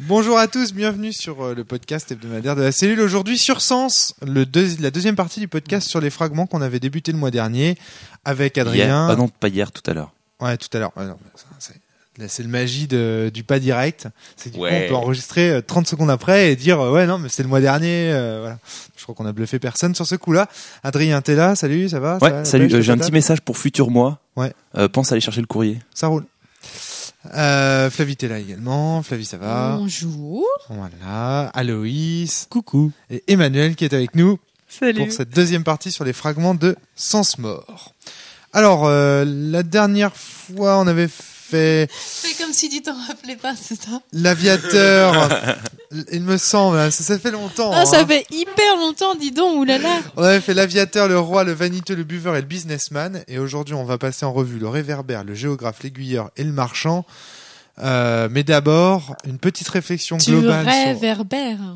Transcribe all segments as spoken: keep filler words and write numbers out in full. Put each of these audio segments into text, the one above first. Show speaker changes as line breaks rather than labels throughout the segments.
Bonjour à tous, bienvenue sur euh, le podcast hebdomadaire de la cellule. Aujourd'hui sur Sens, le deux, la deuxième partie du podcast sur les fragments qu'on avait débuté le mois dernier avec Adrien.
Hier. Ah non, pas hier, tout à l'heure.
Ouais, tout à l'heure. Ouais, non, c'est, là, c'est le magie de, du pas direct. C'est du
ouais.
coup, on peut enregistrer trente secondes après et dire euh, ouais non mais c'est le mois dernier. Euh, voilà. Je crois qu'on a bluffé personne sur ce coup-là. Adrien, t'es là? Salut, ça va?
Ouais,
ça va,
salut.
pêche,
Euh, j'ai un petit message pour futur mois.
Ouais.
Euh, pense à aller chercher le courrier.
Ça roule. Euh, Flavie, t'es là également. Flavie, ça va?
Bonjour.
Voilà. Aloïs.
Coucou.
Et Emmanuel qui est avec nous.
Salut.
Pour cette deuxième partie sur les fragments de Sens Mort. Alors, euh, la dernière fois, on avait fait...
Fais comme si tu t'en rappelais pas, c'est ça?
L'Aviateur, il me semble, ça, ça fait longtemps.
Ah, ça
hein.
fait hyper longtemps, dis donc, oulala.
On avait fait l'Aviateur, le roi, le vaniteux, le buveur et le businessman. Et aujourd'hui, on va passer en revue le réverbère, le géographe, l'aiguilleur et le marchand. Euh, mais d'abord, une petite réflexion
Tu
globale.
réverbères. Sur...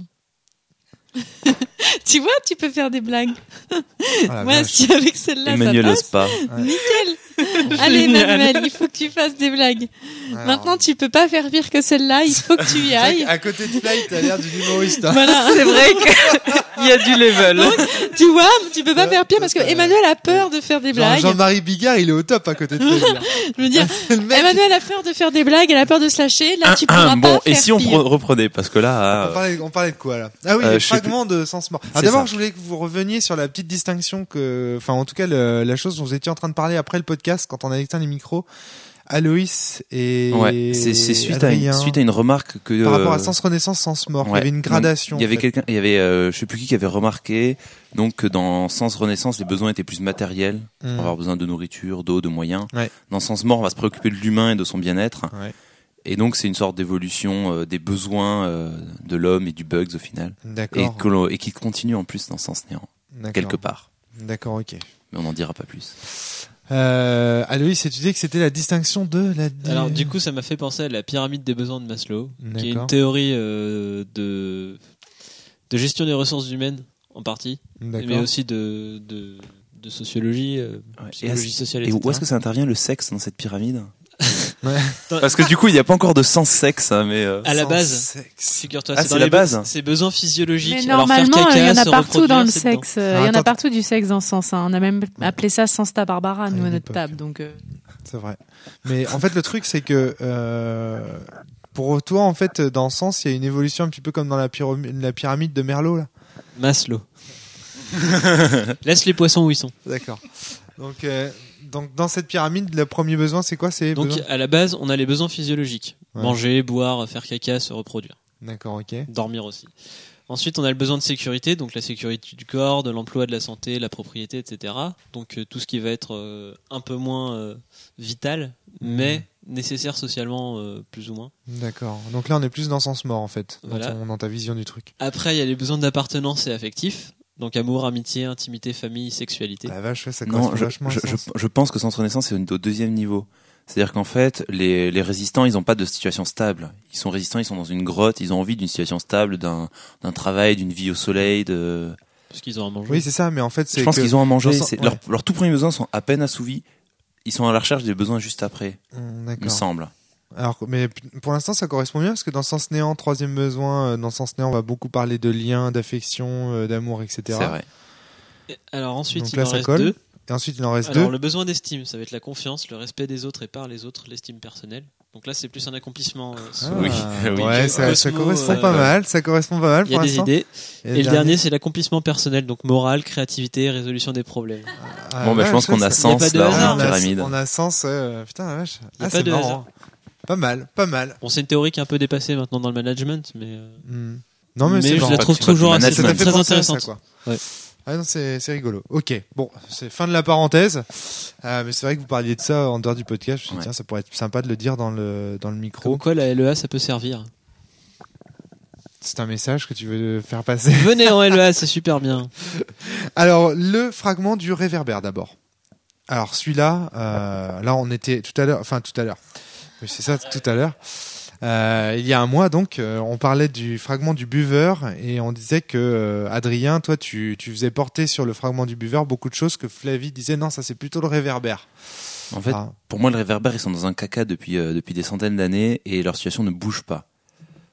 tu vois, tu peux faire des blagues.
Ah,
Moi,
vache.
si avec celle-là,
Emmanuel
ça
ose
passe,
pas.
Ouais.
nickel. Allez, Emmanuel, il faut que tu fasses des blagues.
Alors,
Maintenant, tu peux pas faire pire que celle-là, il faut que tu y
c'est vrai
ailles.
qu'à côté de Fly, t'as l'air d'une humoriste. Hein.
Voilà.
C'est vrai qu'il y a du level.
Donc, tu vois, tu peux pas faire pire parce que Emmanuel a peur de faire des
Genre,
blagues.
Jean-Marie Bigard, il est au top à côté de Fly.
Je veux dire,
C'est le mec.
Emmanuel a peur de faire des blagues, elle a peur de se lâcher. Là, tu pourras
bon,
pas
et
faire
si on
pire.
pre- reprenait, parce que
On
là, euh,
parlait, on parlait de quoi là? Ah oui,
Euh,
les
je sais
fragments de Sens Mort. Alors
C'est
d'abord,
ça.
je voulais que vous reveniez sur la petite distinction que, enfin en tout cas le- la chose dont vous étiez en train de parler après le podcast quand on a éteint les micros. Aloïs et
ouais, c'est, c'est suite à
Adrien,
une suite à une remarque que
par rapport à
euh,
Sens Renaissance, Sens Mort. Il y
ouais.
avait une
Donc,
gradation.
Il y avait
en fait.
quelqu'un, il y avait, euh, je sais plus qui qui avait remarqué, donc que dans Sens Renaissance, les besoins étaient plus matériels. On
Mmh.
va avoir besoin de nourriture, d'eau, de moyens.
Ouais.
Dans Sens Mort, on va se préoccuper de l'humain et de son bien-être.
Ouais.
Et donc, c'est une sorte d'évolution euh, des besoins euh, de l'homme et du bugs au final. Et,
D'accord.
que l'on- et qui continue en plus dans Sens Néant,
D'accord.
quelque part.
D'accord, ok.
Mais on n'en dira pas plus.
Euh, Aloïs, et tu disais que c'était la distinction de la.
Alors du coup, ça m'a fait penser à la pyramide des besoins de Maslow, qui est
D'accord.
une théorie euh, de de gestion des ressources humaines en partie,
D'accord.
mais aussi de de, de sociologie, euh,
Ouais.
psychologie
Et,
sociale,
et
et cetera.
où est-ce que ça intervient le sexe dans cette pyramide?
Ouais.
Parce que du coup, il n'y a pas encore de sens sexe, hein, mais euh,
À la
Sans
base,
sexe.
figure-toi,
Ah,
c'est,
c'est
dans
la
les
base.
be- c'est besoins physiologiques.
Mais
Alors, faire
normalement,
caca,
il y en a
se
partout
reproduire,
dans le
c'est dedans.
sexe. euh,
Alors,
Il y en a
attends.
partout du sexe dans ce sens. hein. On a même appelé ça Santa Barbara, nous,
À
à
une
notre
époque.
table. Donc, euh,
C'est vrai. Mais en fait, le truc, c'est que euh, pour toi, en fait, dans ce sens, il y a une évolution un petit peu comme dans la, pyramide, la pyramide de Merlot, là.
Maslow. Laisse les poissons où ils sont.
D'accord. Donc, euh, donc, dans cette pyramide, le premier besoin, c'est quoi? C'est
Donc
besoin...
à la base, on a les besoins physiologiques.
Ouais.
Manger, boire, faire caca, se reproduire.
D'accord, ok.
Dormir aussi. Ensuite, on a le besoin de sécurité, donc la sécurité du corps, de l'emploi, de la santé, la propriété, et cetera. Donc euh, tout ce qui va être euh, un peu moins euh, vital, mais nécessaire socialement, euh, plus ou moins.
D'accord. Donc là, on est plus dans Sens Mort, en fait, dans,
Voilà.
ton- dans ta vision du truc.
Après, il y a les besoins d'appartenance et affectif, donc amour, amitié, intimité, famille, sexualité.
La vache, ouais, ça
non,
correspond
je,
vachement à
je, je,
Sens.
je pense que Sens Renaissance c'est au deuxième niveau. C'est-à-dire qu'en fait, les, les résistants, ils n'ont pas de situation stable. Ils sont résistants, ils sont dans une grotte, ils ont envie d'une situation stable, d'un, d'un travail, d'une vie au soleil. De...
Parce qu'ils ont à manger.
Oui, c'est ça, mais en fait, c'est
Je pense
que...
qu'ils ont à manger.
dans-
C'est,
ouais.
leurs, leurs tout premiers besoins sont à peine assouvis. Ils sont à la recherche des besoins juste après,
Hum,
il me
D'accord.
semble.
Alors, mais p- pour l'instant, ça correspond bien parce que dans Sens Néant, troisième besoin, euh, dans Sens Néant, on va beaucoup parler de liens, d'affection, euh, d'amour, et cetera.
C'est vrai.
Et alors ensuite,
Donc
il
là,
en
ça
reste
colle.
deux.
Et ensuite, il en reste
Alors
deux.
le besoin d'estime, ça va être la confiance, le respect des autres et par les autres, l'estime personnelle. Donc là, c'est plus un accomplissement. euh,
Ah,
solo.
Oui, oui.
ouais, ça, ça
Cosmo,
correspond
euh,
pas mal. Ça correspond pas mal
Il y a
pour
des
l'instant.
idées.
Et,
Et le dernier, c'est l'accomplissement personnel, donc morale, créativité, résolution des problèmes.
Ah,
Bon, bah, je
ouais,
pense qu'on a
ça-
y a
Sens
pas de
là,
hasard,
en
on a,
pyramide.
on a Sens. euh, putain, la vache.
Y a
Ah,
pas
c'est
de
marrant.
hasard.
Pas mal, pas mal.
Bon, c'est une théorie qui est un peu dépassée maintenant dans le management, mais euh,
Hmm. Non, mais,
Mais
c'est
je
marrant.
la
Pas-
trouve
c'est pas du
toujours assez
Ça t'a
management.
fait
très
penser à ça,
intéressante.
quoi.
Ouais.
Ah non, c'est, c'est rigolo. Ok, bon, c'est fin de la parenthèse. Euh, mais c'est vrai que vous parliez de ça en dehors du podcast. Je me suis dit,
Ouais.
tiens, ça pourrait être sympa de le dire dans le, dans le micro.
comme quoi la L E A, ça peut servir.
C'est un message que tu veux faire passer.
Venez en L E A, c'est super bien.
Alors, le fragment du réverbère d'abord. Alors, celui-là, euh, là, on était tout à l'heure, enfin, tout à l'heure. Oui, c'est ça, tout à l'heure. Euh, il y a un mois, donc, euh, on parlait du fragment du buveur et on disait que, euh, Adrien, toi, tu, tu faisais porter sur le fragment du buveur beaucoup de choses que Flavie disait, non, ça, c'est plutôt le réverbère.
En fait,
Ah.
pour moi, le réverbère, ils sont dans un caca depuis, euh, depuis des centaines d'années et leur situation ne bouge pas.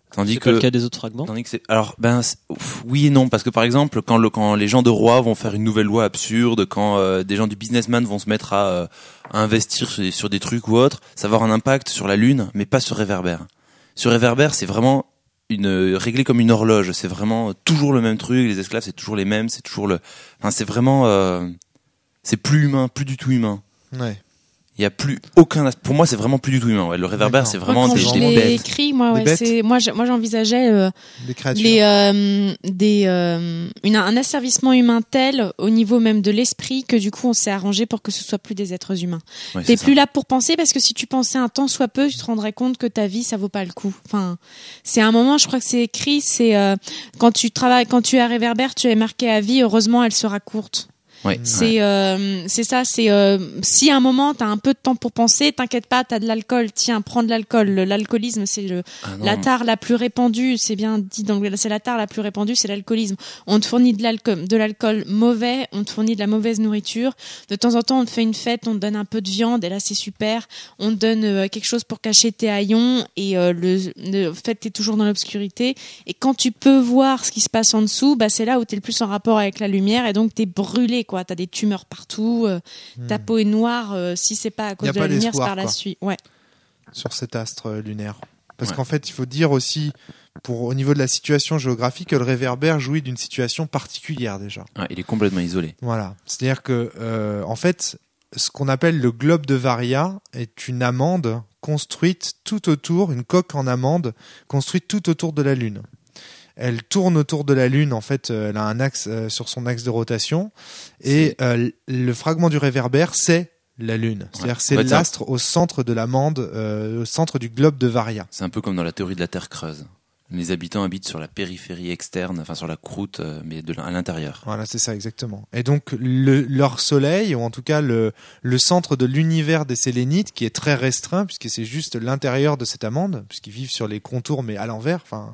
Tandis
C'est
que
pas le cas des autres fragments.
Tandis que c'est, alors, ben, c'est- ouf, oui et non, parce que par exemple, quand le, quand les gens de roi vont faire une nouvelle loi absurde, quand euh, des gens du businessman vont se mettre à, euh, à investir sur des, sur des trucs ou autres, ça va avoir un impact sur la lune, mais pas sur Réverbère. Sur Réverbère, c'est vraiment une, réglé comme une horloge. C'est vraiment toujours le même truc. Les esclaves, c'est toujours les mêmes. C'est toujours le, enfin, c'est vraiment, euh, c'est plus humain, plus du tout humain.
Ouais.
Il y a plus aucun, pour moi, c'est vraiment plus du tout humain. Ouais. Le Réverbère,
D'accord.
c'est
Moi,
vraiment
quand
des,
je
des
l'ai
bêtes.
écrit, moi,
Des
ouais,
bêtes
c'est, moi, je- moi, j'envisageais euh,
Des créatures.
les, euh, des, euh, une, un asservissement humain tel au niveau même de l'esprit que du coup, on s'est arrangé pour que ce soit plus des êtres humains.
Ouais,
T'es
c'est
plus
ça.
là pour penser parce que si tu pensais un temps soit peu, tu te rendrais compte que ta vie, ça vaut pas le coup. Enfin, c'est un moment, je crois que c'est écrit, c'est euh, quand tu travailles, quand tu es à Réverbère, tu es marqué à vie. Heureusement, elle sera courte.
Ouais.
C'est euh, c'est ça, c'est euh, si à un moment t'as un peu de temps pour penser, t'inquiète pas, t'as de l'alcool, tiens, prends de l'alcool. Le- L'alcoolisme, c'est le,
Ah non.
la tare la plus répandue, c'est bien dit, donc c'est la tare la plus répandue, c'est l'alcoolisme. On te fournit de l'alcool, de l'alcool mauvais, on te fournit de la mauvaise nourriture. De temps en temps, on te fait une fête, on te donne un peu de viande, et là c'est super. On te donne euh, quelque chose pour cacher tes haillons, et euh, le, le fait t'es toujours dans l'obscurité. Et quand tu peux voir ce qui se passe en dessous, bah c'est là où t'es le plus en rapport avec la lumière, et donc t'es brûlé, quoi. T'as des tumeurs partout, euh, ta peau est noire. euh, si c'est pas à
Y
cause
a
de
pas
la lumière, c'est
d'espoir,
par la
quoi.
suite. Ouais.
Sur cet astre euh, lunaire. Parce
Ouais.
qu'en fait, il faut dire aussi, pour au niveau de la situation géographique, que le Réverbère jouit d'une situation particulière déjà.
Ouais, il est complètement isolé.
Voilà. C'est-à-dire que, euh, en fait, ce qu'on appelle le globe de Varia est une amande construite tout autour, une coque en amande construite tout autour de la Lune. Elle tourne autour de la Lune, en fait, euh, elle a un axe euh, sur son axe de rotation, et euh, le fragment du Réverbère, c'est la Lune. C'est-à-dire,
Ouais.
c'est
En fait,
l'astre au centre de l'amande, euh, au centre du globe de Varia.
C'est un peu comme dans la théorie de la Terre creuse. Les habitants habitent sur la périphérie externe, enfin sur la croûte, euh, mais de, à l'intérieur.
Voilà, c'est ça exactement. Et donc le, leur soleil, ou en tout cas le, le centre de l'univers des Sélénites, qui est très restreint, puisque c'est juste l'intérieur de cette amande, puisqu'ils vivent sur les contours, mais à l'envers. Enfin,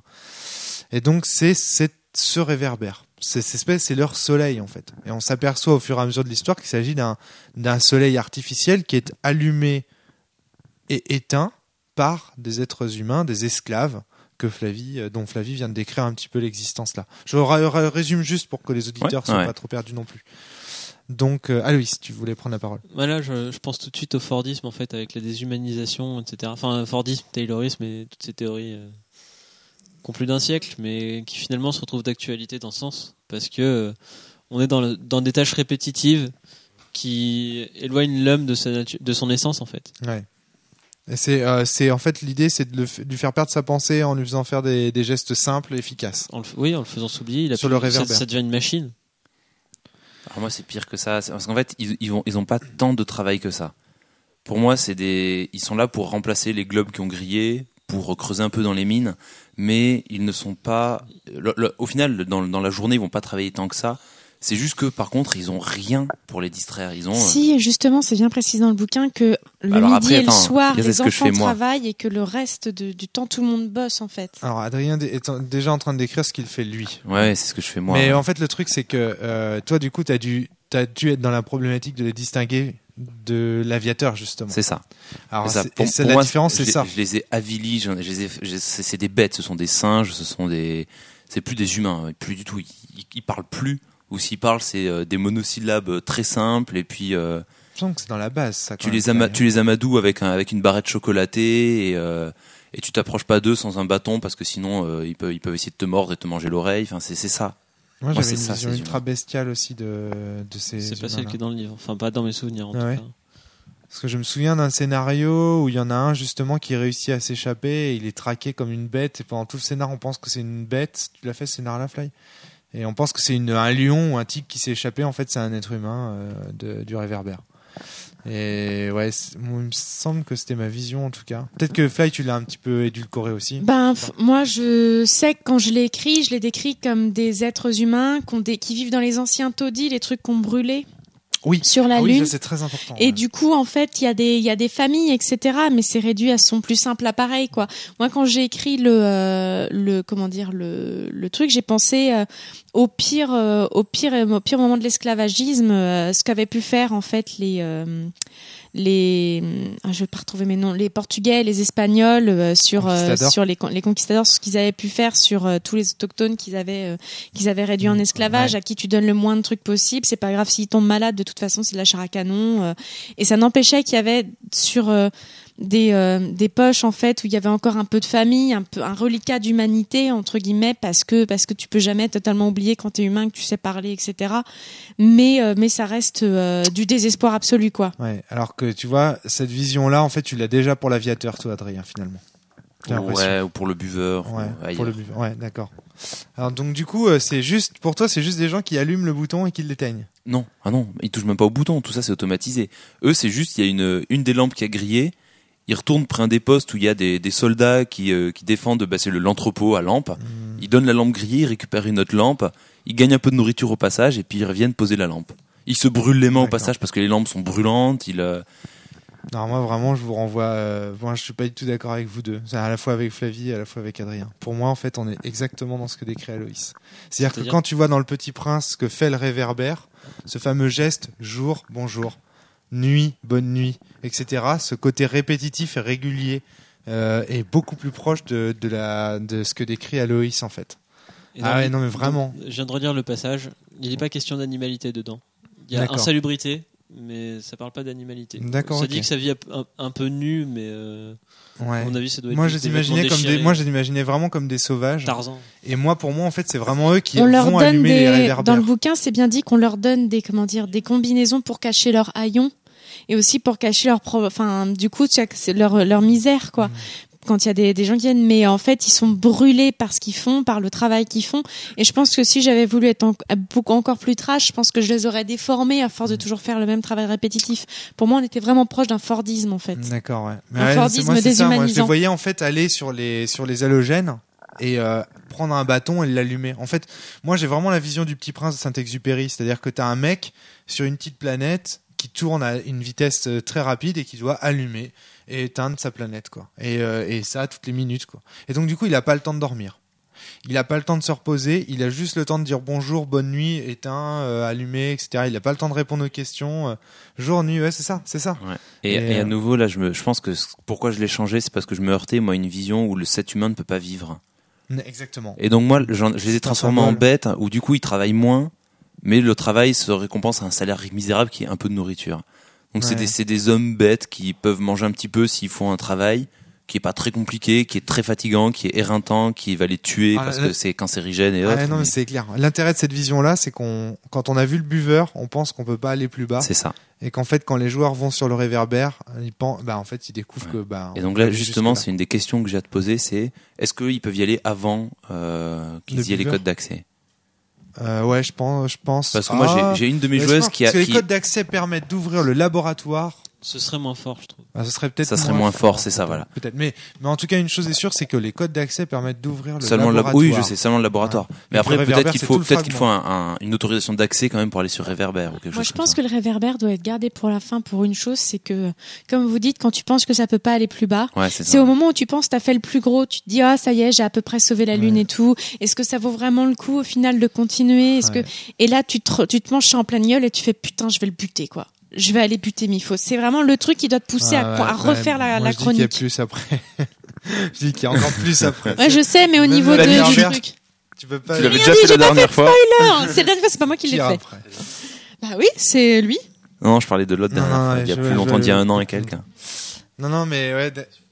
et donc c'est, c'est ce Réverbère. C'est, cette espèce, c'est leur soleil en fait. Et on s'aperçoit au fur et à mesure de l'histoire qu'il s'agit d'un, d'un soleil artificiel qui est allumé et éteint par des êtres humains, des esclaves, que Flavie, euh, dont Flavie vient de décrire un petit peu l'existence là. Je ra- ra- résume juste pour que les auditeurs
Ouais,
soient
ouais.
pas trop perdus non plus. Donc, euh, Aloïs, tu voulais prendre la parole.
Voilà, je, je pense tout de suite au Fordisme en fait, avec la déshumanisation, et cetera. Enfin, Fordisme, Taylorisme et toutes ces théories euh, qui ont plus d'un siècle, mais qui finalement se retrouvent d'actualité dans ce sens, parce que euh, on est dans, le- dans des tâches répétitives qui éloignent l'homme de, sa natu- de son essence en fait.
Ouais. Et c'est, euh, c'est en fait l'idée, c'est de, le f- de lui faire perdre sa pensée en lui faisant faire des, des gestes simples et efficaces.
En le, oui, en le faisant s'oublier, il a
Sur
plus-
le
ça,
réverbère.
ça devient une machine.
Alors moi, c'est pire que ça. C'est- Parce qu'en fait, ils, ils, vont, ils ont pas tant de travail que ça. Pour moi, c'est des, ils sont là pour remplacer les globes qui ont grillé, pour creuser un peu dans les mines, mais ils ne sont pas. Le, le- au final, dans, dans la journée, ils vont pas travailler tant que ça. C'est juste que, par contre, ils ont rien pour les distraire. Ils ont. euh,
Si, justement, c'est bien précisé dans le bouquin que le
Alors
midi
après,
et le
attends,
soir,
regarde
les
ce que je
enfants
fais, moi.
travaillent et que le reste de- du temps, tout le monde bosse en fait.
Alors, Adrien dé- est en- déjà en train de décrire ce qu'il fait lui.
Ouais, c'est ce que je fais moi.
Mais en fait, le truc, c'est que euh, toi, du coup, t'as dû, t'as dû être dans la problématique de les distinguer de l'aviateur, justement.
C'est ça.
Alors,
C'est ça.
c'est,
Pour-
et c'est
pour
la
moi,
différence,
je
c'est
les-
ça.
Je les ai avilis. je- je les ai- je- c'est c'est des bêtes. Ce sont des singes. Ce sont des. C'est plus des humains. Plus du tout. Ils, ils, ils parlent plus. Ou s'ils parlent, c'est euh, des monosyllabes euh, très simples. Et puis. Euh,
Je sens que c'est dans la base, ça.
Tu les, ama- tu les amadoues avec, un, avec une barrette chocolatée et, euh, et tu t'approches pas d'eux sans un bâton parce que sinon euh, ils, peuvent, ils peuvent essayer de te mordre et te manger l'oreille. Enfin, c'est, c'est ça.
Moi,
Moi,
j'avais
c'est
une
ça,
vision
ces
ultra
humains.
bestiale aussi de, de ces
C'est pas celle
humains-là.
qui est dans le livre. Enfin, pas dans mes souvenirs en
Ah
tout
ouais.
cas.
Parce que je me souviens d'un scénario où il y en a un justement qui réussit à s'échapper et il est traqué comme une bête et pendant tout le scénar on pense que c'est une bête. Tu l'as fait ce scénario-là, Fly? Et on pense que c'est une, un lion ou un tigre qui s'est échappé. En fait, c'est un être humain euh, de, du Réverbère. Et ouais, c'est- moi, il me semble que c'était ma vision en tout cas. Peut-être que Fly, tu l'as un petit peu édulcoré aussi.
Ben, f- moi, je sais que quand je l'ai écrit, je l'ai décrit comme des êtres humains qu'on dé- qui vivent dans les anciens taudis, les trucs qu'on brûlait
Oui.
sur la
Ah oui,
Lune.
ça c'est très important.
Et
ouais.
du coup, en fait, il y a des, il y a des familles, et cetera. Mais c'est réduit à son plus simple appareil, quoi. Moi, quand j'ai écrit le, euh, le, comment dire, le, le truc, j'ai pensé euh, au pire, euh, au pire, au pire moment de l'esclavagisme, euh, ce qu'avaient pu faire en fait les, euh, les, ah, je vais pas retrouver mes noms, les Portugais, les Espagnols euh, sur euh, sur les les conquistadors, ce qu'ils avaient pu faire sur euh, tous les autochtones qu'ils avaient euh, qu'ils avaient réduits en esclavage, ouais. à qui tu donnes le moins de trucs possible. C'est pas grave s'ils tombent malades, de toute façon c'est de la chair à canon. Euh, et ça n'empêchait qu'il y avait sur euh, des euh, des poches en fait où il y avait encore un peu de famille, un peu un reliquat d'humanité entre guillemets, parce que parce que tu peux jamais totalement oublier quand t'es humain que tu sais parler, et cetera. Mais euh, mais ça reste euh, du désespoir absolu quoi.
Ouais. Alors que tu vois cette vision là en fait tu l'as déjà pour l'aviateur toi Adrien finalement.
Ouais, ou pour le buveur.
Ouais,
ou
pour le buveur. Ouais, d'accord. Alors donc du coup euh, c'est juste pour toi c'est juste des gens qui allument le bouton et qui l'éteignent.
Non, ah non, ils touchent même pas au bouton, tout ça c'est automatisé. Eux c'est juste il y a une une des lampes qui a grillé. Ils retournent près un des postes où il y a des, des soldats qui, euh, qui défendent, bah, c'est le, l'entrepôt à lampe. Mmh. Ils donnent la lampe grillée, ils récupèrent une autre lampe, ils gagnent un peu de nourriture au passage et puis ils reviennent poser la lampe. Ils se brûlent les mains D'accord. au passage parce que les lampes sont brûlantes. Ils, euh...
Non, moi vraiment je vous renvoie, euh, moi je suis pas du tout d'accord avec vous deux. C'est à la fois avec Flavie et à la fois avec Adrien. Pour moi en fait on est exactement dans ce que décrit Aloïs. C'est-à-dire, C'est-à-dire que quand tu vois dans Le Petit Prince ce que fait le réverbère, ce fameux geste jour, bonjour, nuit, bonne nuit, et cetera. Ce côté répétitif et régulier euh, est beaucoup plus proche de, de, la, de ce que décrit Aloïs en fait.
Et
ah ouais, non mais vraiment.
Je viens de relire le passage. Il n'est pas question d'animalité dedans. Il y a D'accord. insalubrité, mais ça parle pas d'animalité.
D'accord.
Ça
okay.
dit que sa vie est un, un peu nue, mais euh,
ouais.
à mon avis, ça doit être.
Moi, je les imaginais comme des. Moi, je les imaginais vraiment comme des sauvages.
Tarzan.
Et moi, pour moi, en fait, c'est vraiment eux qui
on
vont allumer
des...
les réverbères.
Dans le bouquin, c'est bien dit qu'on leur donne des comment dire des combinaisons pour cacher leur haillons. Et aussi pour cacher leur pro... enfin du coup c'est leur leur misère quoi. Mmh. Quand il y a des des gens qui viennent, mais en fait ils sont brûlés par ce qu'ils font, par le travail qu'ils font. Et je pense que si j'avais voulu être en... beaucoup encore plus trash, je pense que je les aurais déformés à force de toujours faire le même travail répétitif. Pour moi on était vraiment proche d'un Fordisme en fait.
D'accord ouais. Mais
un
ouais,
Fordisme
moi,
déshumanisant.
Ça, moi, je les voyais en fait aller sur les sur les halogènes et euh, prendre un bâton et l'allumer. En fait moi j'ai vraiment la vision du Petit Prince de Saint-Exupéry, c'est-à-dire que t'as un mec sur une petite planète qui tourne à une vitesse très rapide et qui doit allumer et éteindre sa planète quoi. Et, euh, et ça toutes les minutes quoi. Et donc du coup il a pas le temps de dormir, il a pas le temps de se reposer, il a juste le temps de dire bonjour, bonne nuit, éteint, euh, allumé, et cetera. Il a pas le temps de répondre aux questions, euh, jour, nuit, ouais c'est ça, c'est ça.
Ouais. Et, et, et à nouveau là je me, je pense que pourquoi je l'ai changé, c'est parce que je me heurtais moi à une vision où le cet humain ne peut pas vivre.
Exactement.
Et donc moi je, je les ai transformés en bêtes où du coup ils travaillent moins. Mais le travail se récompense à un salaire misérable qui est un peu de nourriture. Donc ouais. c'est, des, c'est des hommes bêtes qui peuvent manger un petit peu s'ils font un travail qui est pas très compliqué, qui est très fatigant, qui est éreintant, qui va les tuer ah, parce là, que c'est cancérigène et autres.
Ah, non, mais... mais c'est clair. L'intérêt de cette vision-là, c'est qu'on, quand on a vu le buveur, on pense qu'on peut pas aller plus bas.
C'est ça.
Et qu'en fait, quand les joueurs vont sur le réverbère, ils pensent, bah en fait, ils découvrent ouais. que bah.
Et donc là, justement, c'est une des questions que j'ai à te poser, c'est est-ce qu'ils peuvent y aller avant euh, qu'ils le y aient les codes d'accès?
Euh, ouais, je pense, je pense.
Parce que moi, ah, j'ai, j'ai une de mes joueuses qui a.
Parce que
qui...
les codes d'accès permettent d'ouvrir le laboratoire.
Ce serait moins fort, je trouve.
Ah, ce serait peut-être.
Ça serait moins, moins fort, fort, c'est ça, voilà.
Peut-être, mais mais en tout cas, une chose est sûre, c'est que les codes d'accès permettent d'ouvrir le
seulement
laboratoire.
Le lab... Oui, je sais, seulement le laboratoire. Ouais. Mais après, peut-être qu'il faut, peut-être qu'il faut un, un, une autorisation d'accès quand même pour aller sur Réverbère ou quelque
Moi,
chose.
je pense
ça.
que le Réverbère doit être gardé pour la fin pour une chose, c'est que, comme vous dites, quand tu penses que ça peut pas aller plus bas,
ouais, c'est,
c'est au moment où tu penses t'as fait le plus gros, tu te dis ah ça y est, j'ai à peu près sauvé la lune
ouais.
et tout. Est-ce que ça vaut vraiment le coup au final de continuer? Est-ce ouais. que et là tu te tu te manges ça en pleine gueule et tu fais putain je vais le buter quoi. Je vais aller buter Mifo. C'est vraiment le truc qui doit te pousser
ah,
à, à refaire
ouais,
la,
moi,
la
je
chronique.
Dis qu'il y a plus après. Je dis qu'il y a encore plus après.
Ouais, je sais, mais au
Même
niveau de, du truc.
Tu peux pas.
Tu l'avais déjà fait la dernière fois.
Spoiler. C'est la dernière fois, c'est pas moi qui l'ai fait. Après. Bah oui, c'est lui.
Non, je parlais de l'autre dernière fois. Il y a plus longtemps, il y a un an et quelques.
Non, non, mais ouais.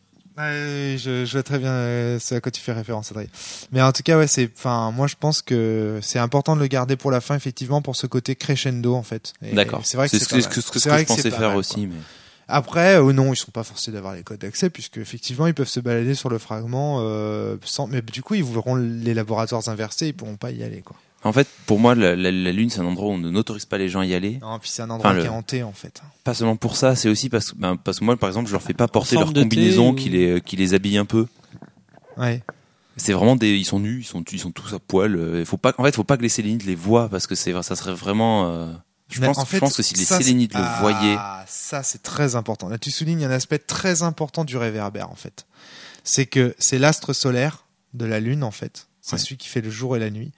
Ouais, je, je vois très bien euh, ce à quoi tu fais référence, Adrien. Mais en tout cas, ouais, c'est, enfin, moi, je pense que c'est important de le garder pour la fin, effectivement, pour ce côté crescendo, en fait. Et
d'accord.
C'est vrai que
c'est,
c'est,
ce que, ce que,
c'est
que
vrai
je pensais
que
faire
mal,
aussi, mais.
Après, euh, non, ils sont pas forcés d'avoir les codes d'accès, puisque effectivement, ils peuvent se balader sur le fragment euh, sans. Mais du coup, ils voudront les laboratoires inversés, ils pourront pas y aller, quoi.
En fait, pour moi, la, la, la Lune, c'est un endroit où on ne n'autorise pas les gens à y aller.
Non, puis c'est un endroit enfin, qui
le...
est hanté, en fait.
Pas seulement pour ça, c'est aussi parce que, ben, parce que moi, par exemple, je leur fais pas porter leur combinaison ou... qui les, qui les habille un peu.
Ouais.
C'est vraiment des, ils sont nus, ils sont, ils sont tous à poil. Il faut pas, en fait, faut pas que les Sélénites les voient parce que c'est, ça serait vraiment. Euh... Je pense, en fait, je pense que si les Sélénites le voyaient.
Ah, ça c'est très important. Là, tu soulignes un aspect très important du réverbère, en fait. C'est que c'est l'astre solaire de la Lune, en fait. C'est ouais. celui qui fait le jour et la nuit.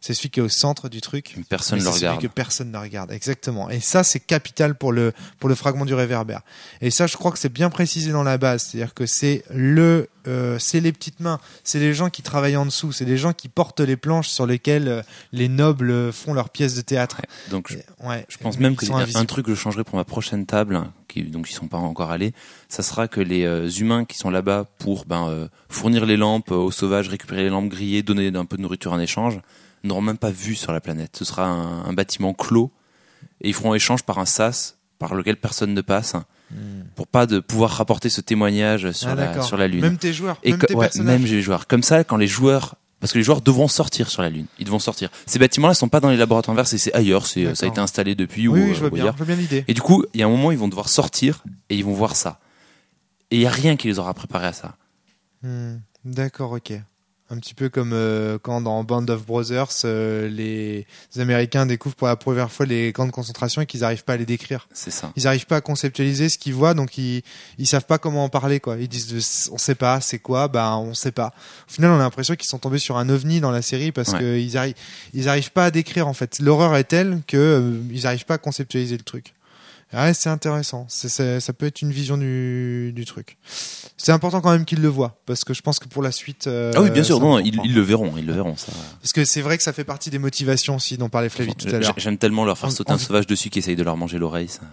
c'est celui qui est au centre du truc.
Personne
mais
ne le
c'est
regarde.
celui que personne ne regarde, exactement. Et ça, c'est capital pour le pour le fragment du réverbère. Et ça, je crois que c'est bien précisé dans la base, c'est-à-dire que c'est le euh, c'est les petites mains, c'est les gens qui travaillent en dessous, c'est les gens qui portent les planches sur lesquelles euh, les nobles font leurs pièces de théâtre.
Ouais. Donc je,
Et, ouais,
je pense
ils
même que
sont
un
invisibles.
truc que je changerai pour ma prochaine table, qui donc ils sont pas encore allés, ça sera que les euh, humains qui sont là-bas pour ben euh, fournir les lampes euh, aux sauvages, récupérer les lampes grillées, donner un peu de nourriture en échange, n'auront même pas vue sur la planète. Ce sera un, un bâtiment clos et ils feront échange par un sas par lequel personne ne passe. Hmm. Pour pas de pouvoir rapporter ce témoignage sur
ah,
la
d'accord.
sur la lune.
Même tes joueurs,
et
même
que,
tes
ouais,
personnages.
même les joueurs. Comme ça, quand les joueurs, parce que les joueurs devront sortir sur la lune, ils devront sortir. Ces bâtiments-là sont pas dans les laboratoires verts, c'est, c'est ailleurs, c'est
D'accord.
ça a été installé depuis
Oui,
ou
oui, je vois
ou
bien,
ailleurs.
je vois bien l'idée.
Et du coup, il y a un moment, ils vont devoir sortir et ils vont voir ça. Et il y a rien qui les aura préparés à ça.
Hmm, d'accord, ok. Un petit peu comme euh, quand dans Band of Brothers, euh, les Américains découvrent pour la première fois les camps de concentration et qu'ils n'arrivent pas à les décrire.
C'est ça.
Ils n'arrivent pas à conceptualiser ce qu'ils voient, donc ils ils savent pas comment en parler, quoi. Ils disent on sait pas, c'est quoi, bah on sait pas. Au final, on a l'impression qu'ils sont tombés sur un ovni dans la série parce
Ouais.
que ils arrivent ils arrivent pas à décrire en fait. L'horreur est telle que euh, ils arrivent pas à conceptualiser le truc. Ouais, c'est intéressant. C'est, c'est, ça peut être une vision du, du truc. C'est important quand même qu'ils le voient, parce que je pense que pour la suite. Euh,
Ah oui, bien sûr,
c'est
non,
important.
ils, ils le verront, ils le verront. Ça.
Parce que c'est vrai que ça fait partie des motivations aussi dont parlait Flavie tout à l'heure.
J'aime tellement leur faire
On-
sauter
on-
un sauvage dessus qui essaye de leur manger l'oreille. Ça.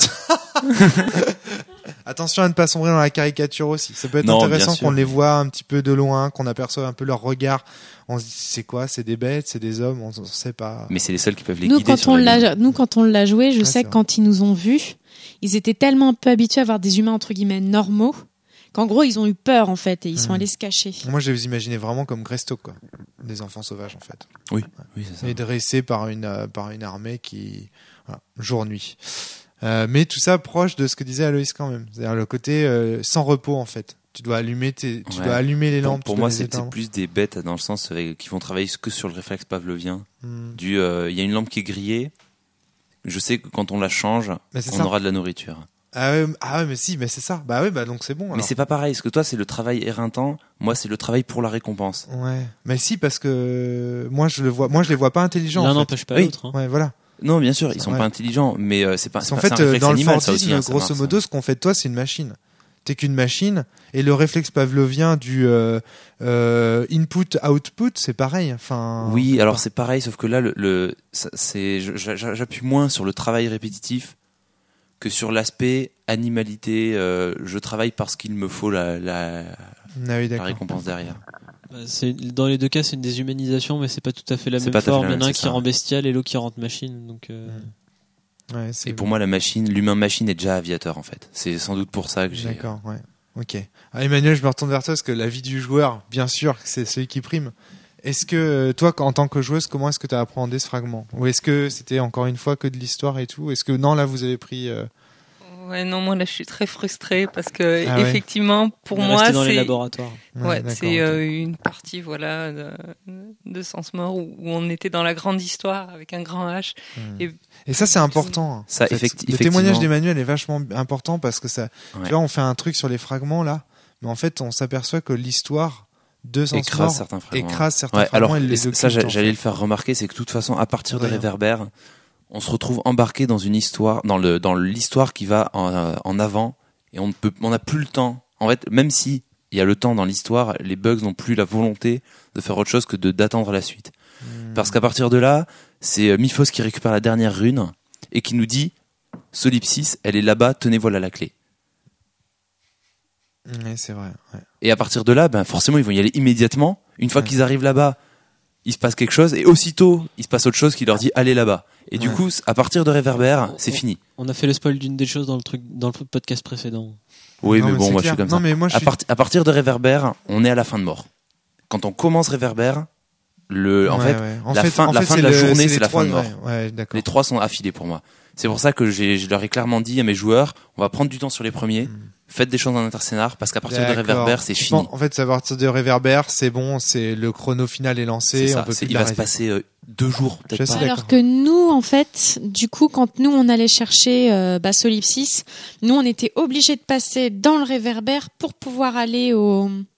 Attention à ne pas sombrer dans la caricature aussi. Ça peut être
Non,
intéressant
bien sûr.
qu'on les voit un petit peu de loin, qu'on aperçoive un peu leur regard. On se dit c'est quoi, c'est des bêtes, c'est des hommes, on ne sait pas.
Mais c'est les seuls qui peuvent les
Nous
guider
quand,
sur
on
la lune.
l'a, nous, quand on l'a joué, je
Ouais,
sais
c'est
que
vrai.
quand ils nous ont vus, ils étaient tellement peu habitués à voir des humains entre guillemets normaux qu'en gros ils ont eu peur en fait et ils sont
Mhm.
allés se cacher.
Moi, je les imaginais vraiment comme Greystoke, quoi. Des enfants sauvages, en fait.
Oui, oui, c'est ça.
Et dressés par une, euh, par une armée qui, voilà, jour-nuit. Euh, mais tout ça proche de ce que disait Aloïs quand même. C'est-à-dire le côté euh, sans repos, en fait. Tu dois allumer tes, tu
Ouais.
dois allumer les
Pour,
lampes.
pour
tu dois
moi,
les
c'est, c'est
éteindre.
plus des bêtes dans le sens euh, qui vont travailler que sur le réflexe pavlovien.
Hmm.
Du, euh, il y a une lampe qui est grillée. Je sais que quand on la change,
Mais c'est
on
ça.
aura de la nourriture.
Ah ouais, ah ouais, mais si, mais c'est ça. Bah ouais, bah donc c'est bon.
Mais
alors.
c'est pas pareil, parce que toi, c'est le travail éreintant. Moi, c'est le travail pour la récompense.
Ouais. Mais si, parce que moi je le vois, moi je les vois pas intelligents.
L'un
en fait.
n'empêche pas
Oui.
l'autre. hein.
Ouais, voilà.
Non, bien sûr, ils sont
Ouais.
pas intelligents, mais euh, c'est pas,
Parce
c'est
qu'en
pas c'est
fait,
un
euh,
réflexe
dans le
animal, ça aussi.
Fordisme,
hein, ça
grosso
marche,
modo, ce qu'on fait de toi, c'est une machine. T'es qu'une machine, et le réflexe pavlovien du euh, euh, input-output, c'est pareil. Enfin.
Oui, alors c'est pareil, sauf que là, le, le ça- c'est, je- j'a- j'appuie moins sur le travail répétitif que sur l'aspect animalité. Euh, je travaille parce qu'il me faut la, la,
Ah oui,
la
d'accord.
récompense derrière.
Bah, c'est, dans les deux cas, c'est une déshumanisation, mais c'est pas tout à fait la
C'est
même
pas tout à fait
forme.
la
Il y en a
même,
un
c'est
qui
ça.
rend bestial et l'autre qui rend machine. Donc, euh,
Ouais, c'est
Et pour moi, la machine, l'humain-machine est déjà aviateur en fait. C'est sans doute pour ça que j'ai.
D'accord, ouais. Ok. Ah, Emmanuel, je me retourne vers toi parce que la vie du joueur, bien sûr, c'est celui qui prime. Est-ce que euh, toi, en tant que joueuse, comment est-ce que tu as appréhendé ce fragment? Ou est-ce que c'était encore une fois que de l'histoire et tout? Est-ce que non, là, vous avez pris euh,
Ouais, non, moi là, je suis très frustrée parce que
Ah ouais.
effectivement, pour
on est
moi,
resté dans les
c'est
laboratoires.
ouais,
d'accord,
c'est
ok.
euh, une partie, voilà, de, de Sens Mort où, où on était dans la grande histoire avec un grand H.
Hmm.
Et
Et ça, c'est important. hein.
Ça,
En fait,
effecti-
le
effectivement.
témoignage d'Emmanuel est vachement important parce que ça,
Ouais.
tu vois, on fait un truc sur les fragments là, mais en fait, on s'aperçoit que l'histoire de Sens
écrase
Mort
certains fragments.
écrase certains
Ouais,
fragments.
alors
et les
ça,
occulte,
j'a-
en
j'allais
fait.
le faire remarquer, c'est que de toute façon, à partir de
Rien.
Réverbère, on se retrouve embarqué dans une histoire, dans le dans l'histoire qui va en, euh, en avant, et on ne peut, on n'a plus le temps. En fait, même si il y a le temps dans l'histoire, les bugs n'ont plus la volonté de faire autre chose que de d'attendre la suite.
Hmm.
Parce qu'à partir de là, c'est euh, Miphos qui récupère la dernière rune et qui nous dit Solipsis, elle est là-bas, tenez, voilà la clé.
Ouais, c'est vrai. Ouais.
Et à partir de là, ben forcément, ils vont y aller immédiatement. Une fois
Ouais.
qu'ils arrivent là-bas, il se passe quelque chose, et aussitôt, il se passe autre chose qui leur dit allez là-bas. Et du
Ouais.
coup, à partir de Réverbère, c'est
On-
fini.
On a fait le spoil d'une des choses dans le truc, dans le podcast précédent.
Oui,
Non,
mais bon,
c'est
moi
clair.
je suis comme
Non,
ça.
mais moi, je
À,
suis-
part- à partir de Réverbère, on est à la fin de mort. Quand on commence Réverbère, le, en
Ouais,
fait,
ouais. En
la
fait-
fin-
en
la
fait,
fin de
c'est
la
le-
journée,
les
c'est la
trois-
fin de mort.
Ouais, ouais, d'accord.
les trois sont affilés pour moi. C'est pour ça que j'ai, je leur ai clairement dit à mes joueurs, on va prendre du temps sur les premiers,
Hmm.
faites des choses en interscénar, parce qu'à partir de
D'accord.
Réverbère, c'est
Tu
fini.
penses- En fait, à partir de Réverbère, c'est bon, c'est le chrono final est lancé.
C'est ça.
on peut
C'est-
plus
il va se
l'arrêter.
passer euh, deux jours,
Je
peut-être
sais,
pas.
d'accord.
Alors que nous, en fait, du coup, quand nous on allait chercher euh, bah, Solipsis, nous on était obligés de passer dans le réverbère pour pouvoir aller au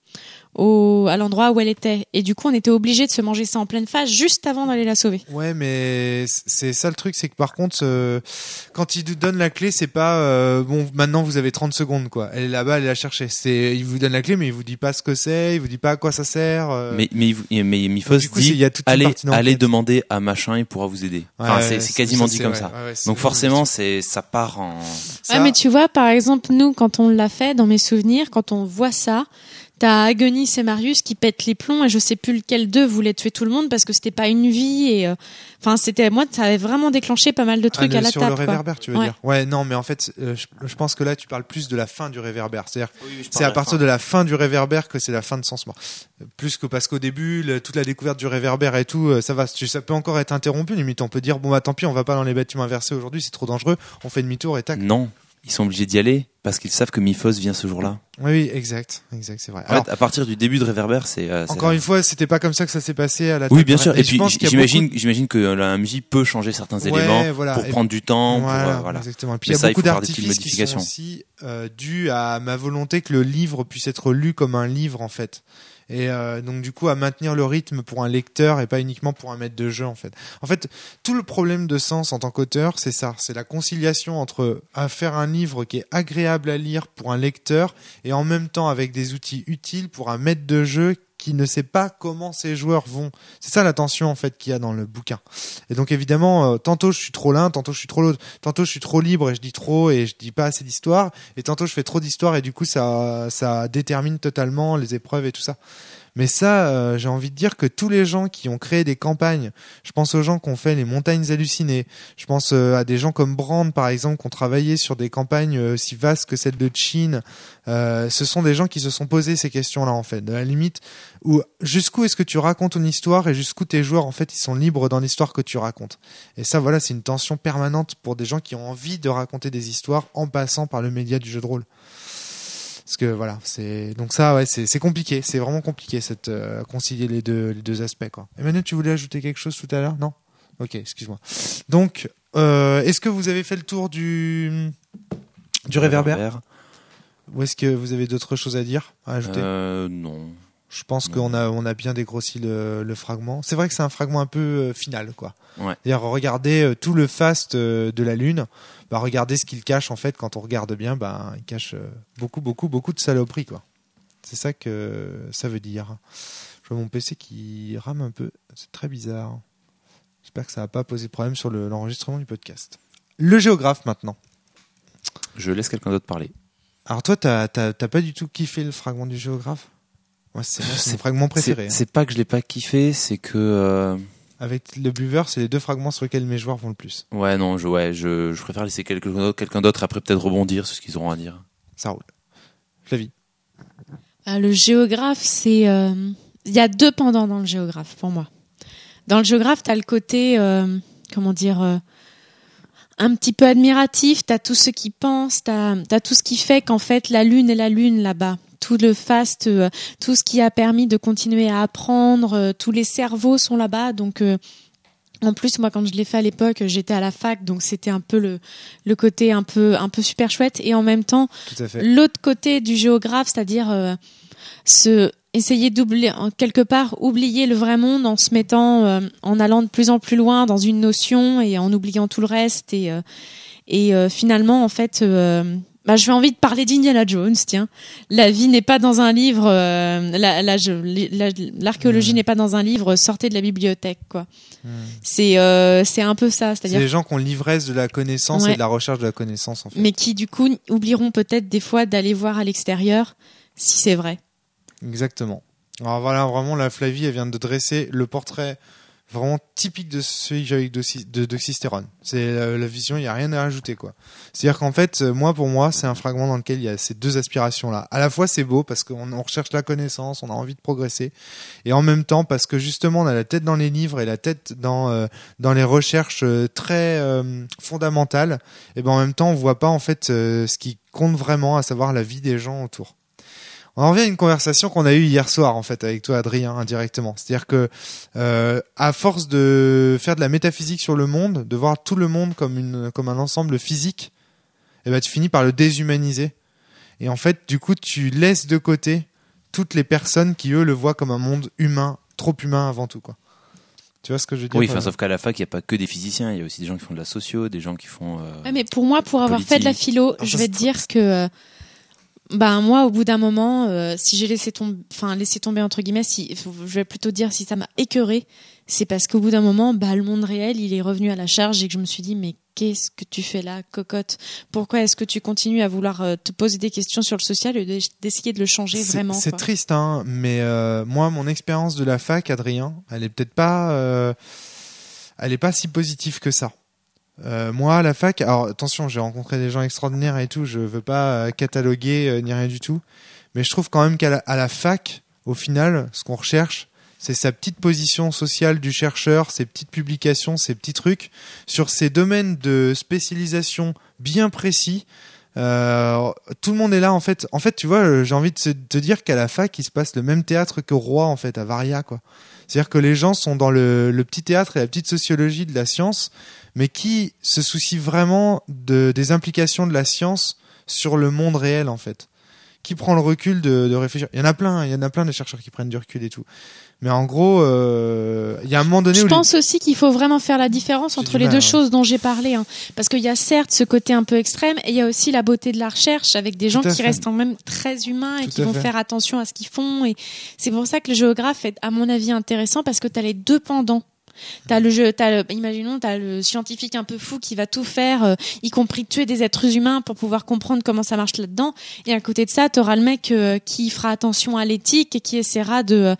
au, à l'endroit où elle était. Et du coup, on était obligé de se manger ça en pleine face juste avant d'aller la sauver.
Ouais, mais c'est ça le truc, c'est que par contre, euh, quand il vous donne la clé, c'est pas euh, bon. Maintenant, vous avez trente secondes, quoi. Elle est là-bas, elle est la chercher. C'est, il vous donne la clé, mais il vous dit pas ce que c'est, il vous dit pas à quoi ça sert. Euh...
Mais mais mais, mais Miphos
du coup, c'est- il
dit
y a toute une
allez
partie d'enquête.
allez demander à machin, il pourra vous aider. Enfin,
Ouais,
c'est c'est quasiment
ça,
dit
c'est
comme
vrai.
ça.
Ouais, ouais, c'est
Donc
vrai,
forcément,
c'est-
c'est ça part en.
ça-
Ouais, mais tu vois, par exemple, nous, quand on l'a fait, dans mes souvenirs, quand on voit ça, t'as Agonis et Marius qui pètent les plombs et je sais plus lequel d'eux voulait tuer tout le monde parce que c'était pas une vie et euh, enfin c'était moi ça avait vraiment déclenché pas mal de trucs
Ah,
à la
sur
table.
le
quoi.
réverbère, tu veux
Ouais.
dire. Ouais, non, mais en fait, euh, je, je pense que là, tu parles plus de la fin du réverbère. C'est-à-dire, c'est à partir de la fin du réverbère que c'est la fin de Sens Mort. Plus que parce qu'au début, le- toute la découverte du réverbère et tout, euh, ça va, tu- ça peut encore être interrompu. Limite, on peut dire bon bah tant pis, on va pas dans les bâtiments inversés aujourd'hui, c'est trop dangereux. On fait demi-tour et tac.
Non, ils sont obligés d'y aller parce qu'ils savent que Miphos vient ce jour-là.
Oui, oui, exact, exact, c'est vrai.
En
Alors,
fait, à partir du début de Réverbère, c'est. euh, c'est-
encore une fois, c'était pas comme ça que ça s'est passé à la.
Oui,
table.
bien sûr.
Et
Et
je
puis
pense qu'il y a
j'imagine,
beaucoup
j'imagine que la M J peut changer certains
Ouais,
éléments
voilà.
pour
Et-
prendre du temps. Pour,
Voilà,
euh, voilà.
exactement. Et puis
Mais
il y a
ça, il
beaucoup
faut faire des petites
d'artifices qui sont
modifications.
aussi euh, dus à ma volonté que le livre puisse être lu comme un livre en fait. Et euh, donc du coup à maintenir le rythme pour un lecteur et pas uniquement pour un maître de jeu en fait. En fait, tout le problème de Sens en tant qu'auteur, c'est ça, c'est la conciliation entre à faire un livre qui est agréable à lire pour un lecteur et en même temps avec des outils utiles pour un maître de jeu qui ne sait pas comment ses joueurs vont. C'est ça la tension en fait qu'il y a dans le bouquin. Et donc évidemment, euh, tantôt je suis trop l'un, tantôt je suis trop l'autre, tantôt je suis trop libre et je dis trop et je dis pas assez d'histoire, et tantôt je fais trop d'histoire et du coup ça ça détermine totalement les épreuves et tout ça. Mais ça, euh, j'ai envie de dire que tous les gens qui ont créé des campagnes, je pense aux gens qui ont fait les montagnes hallucinées, je pense euh, à des gens comme Brand par exemple, qui ont travaillé sur des campagnes euh, aussi vastes que celle de Chine, euh, ce sont des gens qui se sont posé ces questions-là en fait, de la limite où jusqu'où est-ce que tu racontes une histoire et jusqu'où tes joueurs en fait ils sont libres dans l'histoire que tu racontes. Et ça voilà, c'est une tension permanente pour des gens qui ont envie de raconter des histoires en passant par le média du jeu de rôle. Parce que voilà, c'est donc ça ouais, c'est c'est compliqué, c'est vraiment compliqué cette euh, concilier les deux les deux aspects quoi. Emmanuel, tu voulais ajouter quelque chose tout à l'heure? Non? OK, excuse-moi. Donc euh, est-ce que vous avez fait le tour du du réverbère ou est-ce que vous avez d'autres choses à dire, à ajouter?
Euh, non.
Je pense qu'on a on a bien dégrossi le, le fragment. C'est vrai que c'est un fragment un peu euh, final quoi.
Ouais.
C'est-à-dire regardez euh, tout le faste euh, de la lune, bah regardez ce qu'il cache en fait quand on regarde bien, bah il cache euh, beaucoup beaucoup beaucoup de saloperies quoi. C'est ça que ça veut dire. Je vois mon P C qui rame un peu, c'est très bizarre. J'espère que ça va pas poser de problème sur le- l'enregistrement du podcast. Le géographe maintenant.
Je laisse quelqu'un d'autre parler.
Alors toi t'as t'as t'as pas du tout kiffé le fragment du géographe? Ouais, c'est moi, c'est mon fragment préféré.
C'est,
hein.
c'est pas que je l'ai pas kiffé, c'est que euh,
Avec le buveur, c'est les deux fragments sur lesquels mes joueurs vont le plus.
ouais non, je ouais, je, je préfère laisser quelqu'un d'autre, quelqu'un d'autre après peut-être rebondir sur ce qu'ils auront à dire.
Ça roule. Flavie.
Ah, le géographe, c'est euh, il y a deux pendants dans le géographe pour moi. Dans le géographe, t'as le côté euh, comment dire euh, un petit peu admiratif, t'as tout ce qui pense, t'as t'as tout ce qui fait qu'en fait la lune est la lune là-bas. Tout le faste, euh, tout ce qui a permis de continuer à apprendre, euh, tous les cerveaux sont là-bas. Donc, euh, en plus, moi, quand je l'ai fait à l'époque, j'étais à la fac, donc c'était un peu le, le côté un peu, un peu super chouette. Et en même temps,
Tout à fait.
l'autre côté du géographe, c'est-à-dire euh, se essayer d'oublier, en quelque part, oublier le vrai monde en se mettant, euh, en allant de plus en plus loin dans une notion et en oubliant tout le reste. Et, euh, et euh, finalement, en fait. Euh, Bah, je vais envie de parler d'Indiana Jones, tiens. La vie n'est pas dans un livre, euh, la, la, je- la- l'archéologie
Mmh.
n'est pas dans un livre, sortez de la bibliothèque, quoi.
Mmh.
C'est, euh, c'est un peu ça,
C'est
c'est-à-dire,
les gens qui ont l'ivresse de la connaissance
Ouais.
et de la recherche de la connaissance, en fait.
mais qui, du coup, oublieront peut-être des fois d'aller voir à l'extérieur, si c'est vrai.
Exactement. Alors voilà, vraiment, la Flavie, elle vient de dresser le portrait vraiment typique de celui que j'avais avec Doxy- de Doxystérone. C'est la, la vision, il n'y a rien à rajouter, quoi. C'est-à-dire qu'en fait, euh, moi, pour moi, c'est un fragment dans lequel il y a ces deux aspirations-là. À la fois, c'est beau parce qu'on on recherche la connaissance, on a envie de progresser. Et en même temps, parce que justement, on a la tête dans les livres et la tête dans, euh, dans les recherches euh, très euh, fondamentales. Et ben, en même temps, on voit pas, en fait, euh, ce qui compte vraiment, à savoir la vie des gens autour. On en revient à une conversation qu'on a eue hier soir, en fait, avec toi, Adrien, indirectement. C'est-à-dire que, euh, à force de faire de la métaphysique sur le monde, de voir tout le monde comme une, comme un ensemble physique, eh ben, tu finis par le déshumaniser. Et en fait, du coup, tu laisses de côté toutes les personnes qui eux le voient comme un monde humain, trop humain avant tout, quoi. Tu vois ce que je veux dire?
Oui, enfin, sauf qu'à la fac, il n'y a pas que des physiciens, il y a aussi des gens qui font de la socio, des gens qui font. Euh,
Ouais, mais pour moi, pour avoir
politique.
fait de la philo,
Ah,
je
ça,
vais
c'est
te dire que, euh, ben moi, au bout d'un moment, euh, si j'ai laissé tomber, enfin laissé tomber entre guillemets, si, je vais plutôt dire si ça m'a écœuré, c'est parce qu'au bout d'un moment, bah le monde réel, il est revenu à la charge et que je me suis dit, mais qu'est-ce que tu fais là, cocotte? Pourquoi est-ce que tu continues à vouloir euh, te poser des questions sur le social et d'essayer de le changer
C'est-
vraiment?
C'est
quoi.
triste, hein, mais euh, moi, mon expérience de la fac, Adrien, elle est peut-être pas, euh, elle est pas si positive que ça. Euh, moi, à la fac, alors attention, j'ai rencontré des gens extraordinaires et tout, je veux pas euh, cataloguer euh, ni rien du tout, mais je trouve quand même qu'à la, à la fac, au final, ce qu'on recherche, c'est sa petite position sociale du chercheur, ses petites publications, ses petits trucs sur ces domaines de spécialisation bien précis. Euh, tout le monde est là en fait. En fait, tu vois, j'ai envie de se- te dire qu'à la fac, il se passe le même théâtre qu'au Roi en fait, à Varia, quoi. C'est-à-dire que les gens sont dans le, le petit théâtre et la petite sociologie de la science, mais qui se soucient vraiment de, des implications de la science sur le monde réel en fait. Qui prend le recul de, de réfléchir. Il y en a plein, il y en a plein des chercheurs qui prennent du recul et tout. Mais en gros, euh, il y a un moment donné
Je
où les-
pense aussi qu'il faut vraiment faire la différence
J'ai
entre
du
les
mal,
deux
hein.
choses dont j'ai parlé. Hein. Parce qu'il y a certes ce côté un peu extrême et il y a aussi la beauté de la recherche avec des gens
Tout à
qui
fait.
restent quand même très humains et
Tout
qui
à
vont
fait.
faire attention à ce qu'ils font. Et c'est pour ça que le géographe est, à mon avis, intéressant parce que tu as les deux pendants. T'as le jeu, t'as le, imaginons, t'as le scientifique un peu fou qui va tout faire, euh, y compris tuer des êtres humains pour pouvoir comprendre comment ça marche là-dedans. Et à côté de ça, t'auras le mec euh, qui fera attention à l'éthique et qui essaiera de,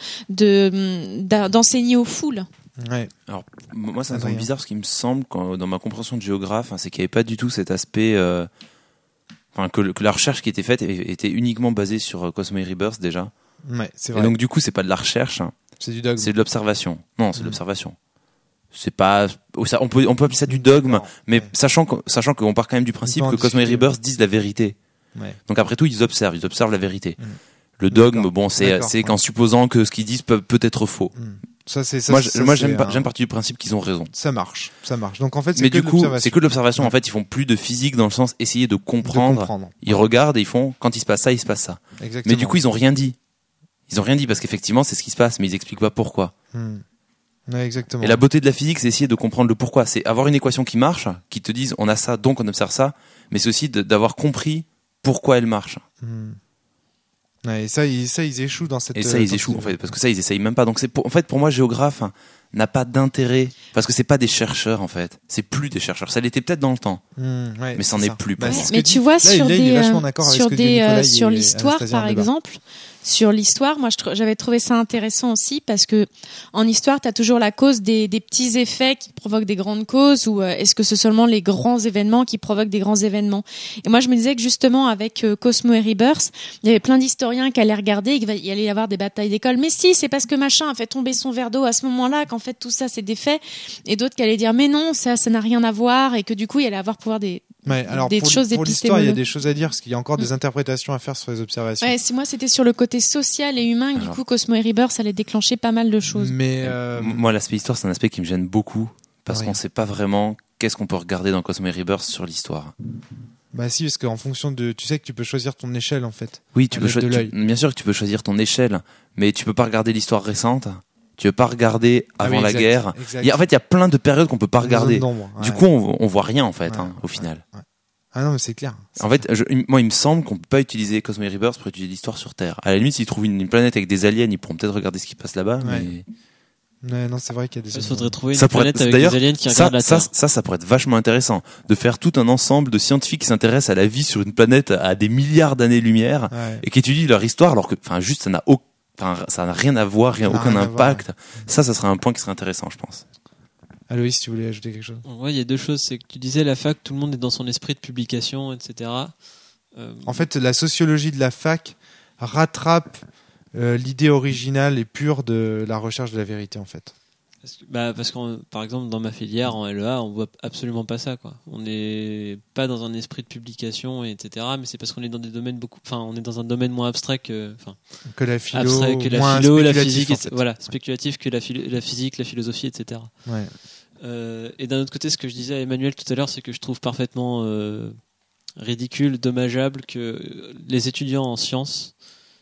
de, d'a- d'enseigner aux foules.
Ouais.
Alors, m- moi, ça me semble
Adrien.
bizarre parce qu'il me semble, quand, dans ma compréhension de géographe, hein, c'est qu'il n'y avait pas du tout cet aspect. Euh, enfin, que, le- que la recherche qui était faite était uniquement basée sur euh, Cosmo et Rebirth déjà.
Ouais, c'est
Et
vrai.
donc, du coup, c'est pas de la recherche, hein,
C'est du dogme.
c'est de l'observation. Non, c'est de
Mhm.
l'observation. C'est pas. oh, ça- On peut, on peut appeler ça du dogme,
Non.
mais
Ouais.
sachant que- sachant qu'on part quand même du principe
peut en
que Cosmo et
discuter.
Rebirth disent la vérité.
Ouais.
Donc, après tout, ils observent, ils observent la vérité.
Mhm.
Le dogme,
D'accord.
bon, c'est
D'accord,
c'est
ouais.
qu'en supposant que ce qu'ils disent peut, peut être faux.
Hmm. Ça, c'est ça.
moi,
ça,
je- moi
c'est
j'aime pas,
un-
j'aime partir du principe qu'ils ont raison.
Ça marche, ça marche. Donc en fait, c'est
Mais
que
du
de
coup,
l'observation.
c'est que de l'observation.
Ouais.
En fait, ils font plus de physique dans le sens essayer de
De
comprendre.
comprendre.
Ils regardent et ils font quand il se passe ça, il se passe ça.
Exactement.
Mais du coup, ils ont rien dit. Ils ont rien dit parce qu'effectivement, c'est ce qui se passe, mais ils expliquent pas pourquoi.
Hmm. Ouais, exactement.
Et la beauté de la physique, c'est essayer de comprendre le pourquoi. C'est avoir une équation qui marche, qui te dise on a ça, donc on observe ça. Mais c'est aussi de- d'avoir compris pourquoi elle marche.
Hmm. Ouais, et ça, ils, ça, ils échouent dans cette.
Et ça,
euh,
ils
dans
échouent
cette-
en fait, parce que ça, ils essayent même pas. Donc c'est pour, en fait, pour moi, géographe hein, n'a pas d'intérêt parce que c'est pas des chercheurs en fait. C'est plus des chercheurs. Ça l'était peut-être dans le temps,
Hmm, ouais,
mais c'en
c'est
est
ça.
plus.
Bah,
pour
c'est
moi.
ce
Mais
que
tu
dit-
vois,
là,
sur
là, il
des,
est vachement
euh,
d'accord avec
sur
ce que dit
des,
Nicolas
euh,
et
sur l'histoire,
Anastasia en
par
débat.
exemple, sur l'histoire, moi, je, tr- j'avais trouvé ça intéressant aussi parce que en histoire, tu as toujours la cause des, des petits effets qui provoquent des grandes causes ou euh, est-ce que c'est seulement les grands événements qui provoquent des grands événements? Et moi, je me disais que justement, avec euh, Cosmo et Rebirth, il y avait plein d'historiens qui allaient regarder et qu'il va- il allait y avoir des batailles d'école. Mais si, c'est parce que machin a fait tomber son verre d'eau à ce moment-là qu'en fait tout ça, c'est des faits. Et d'autres qui allaient dire, mais non, ça, ça n'a rien à voir et que du coup, il allait avoir pouvoir des,
Ouais, alors
des
pour,
choses
pour l'histoire, il y a
épistémolo-
des choses à dire parce qu'il y a encore des
Mm.
interprétations à faire sur les observations.
Ouais, c'est moi, c'était sur le côté social et humain que du
Alors.
coup, Cosmo et Rebirth, ça allait déclencher pas mal de choses.
Mais euh,
M- Moi, l'aspect histoire, c'est un aspect qui me gêne beaucoup parce
Oui.
qu'on sait pas vraiment qu'est-ce qu'on peut regarder dans Cosmo et Rebirth sur l'histoire.
bah si, parce qu'en fonction de, tu sais que tu peux choisir ton échelle en fait.
Oui, tu
À
peux
l'aide de
choi-
l'œil.
tu- bien sûr que tu peux choisir ton échelle, mais tu peux pas regarder l'histoire récente. Tu peux pas regarder
Ah
avant
oui,
la
exact,
guerre.
exact.
Il y a- en fait, il y a plein de périodes qu'on peut pas
Une
regarder.
zone d'ombre,
Du
ouais.
coup, on, on voit rien en fait,
Ouais,
hein, au
ouais,
final.
ouais. Ah non, mais c'est clair. C'est
En fait, je- moi, il me semble qu'on peut pas utiliser Cosmo et Rebirth pour étudier l'histoire sur Terre. À la limite, s'ils trouvent une, une planète avec des aliens, ils pourront peut-être regarder ce qui passe là-bas.
Ouais.
Mais
Ouais, non, c'est vrai qu'il y a des.
Il faudrait trouver une
ça pourrait
planète
être-
avec
d'ailleurs,
des aliens qui
ça,
regardent la
ça,
Terre.
ça, ça pourrait être vachement intéressant de faire tout un ensemble de scientifiques qui s'intéressent à la vie sur une planète à des milliards d'années-lumière
Ouais.
et qui étudient leur histoire, alors que, enfin, juste, ça n'a au- enfin, ça n'a rien à voir, rien,
Ça n'a
aucun
rien à voir,
impact. Ça, ça serait un point qui serait intéressant, je pense.
Aloïs, tu voulais ajouter quelque chose?
Ouais, il y a deux choses. C'est que tu disais la fac, tout le monde est dans son esprit de publication, et cetera. Euh,
En fait, la sociologie de la fac rattrape euh, l'idée originale et pure de la recherche de la vérité, en fait.
Parce que, bah, parce que par exemple dans ma filière en L E A on voit absolument pas ça quoi. On n'est pas dans un esprit de publication et etc. Mais c'est parce qu'on est dans des domaines beaucoup, enfin on est dans un domaine moins abstrait que, enfin
Que la philo,
abstrait que la
moins
philo, la
spéculatif,
physique,
en
et-
fait.
voilà spéculatif que la, philo- la physique, la philosophie, et cetera.
Ouais.
Euh, et d'un autre côté, ce que je disais à Emmanuel tout à l'heure, c'est que je trouve parfaitement euh, ridicule, dommageable que les étudiants en sciences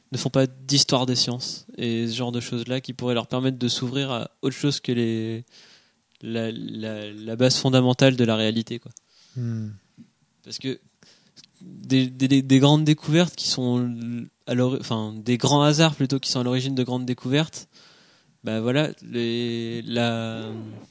ne font pas d'histoire des sciences et ce genre de choses-là qui pourraient leur permettre de s'ouvrir à autre chose que les la, la, la base fondamentale de la réalité, quoi.
Hmm.
Parce que des, des, des grandes découvertes qui sont à enfin des grands hasards plutôt qui sont à l'origine de grandes découvertes, bah voilà, les, la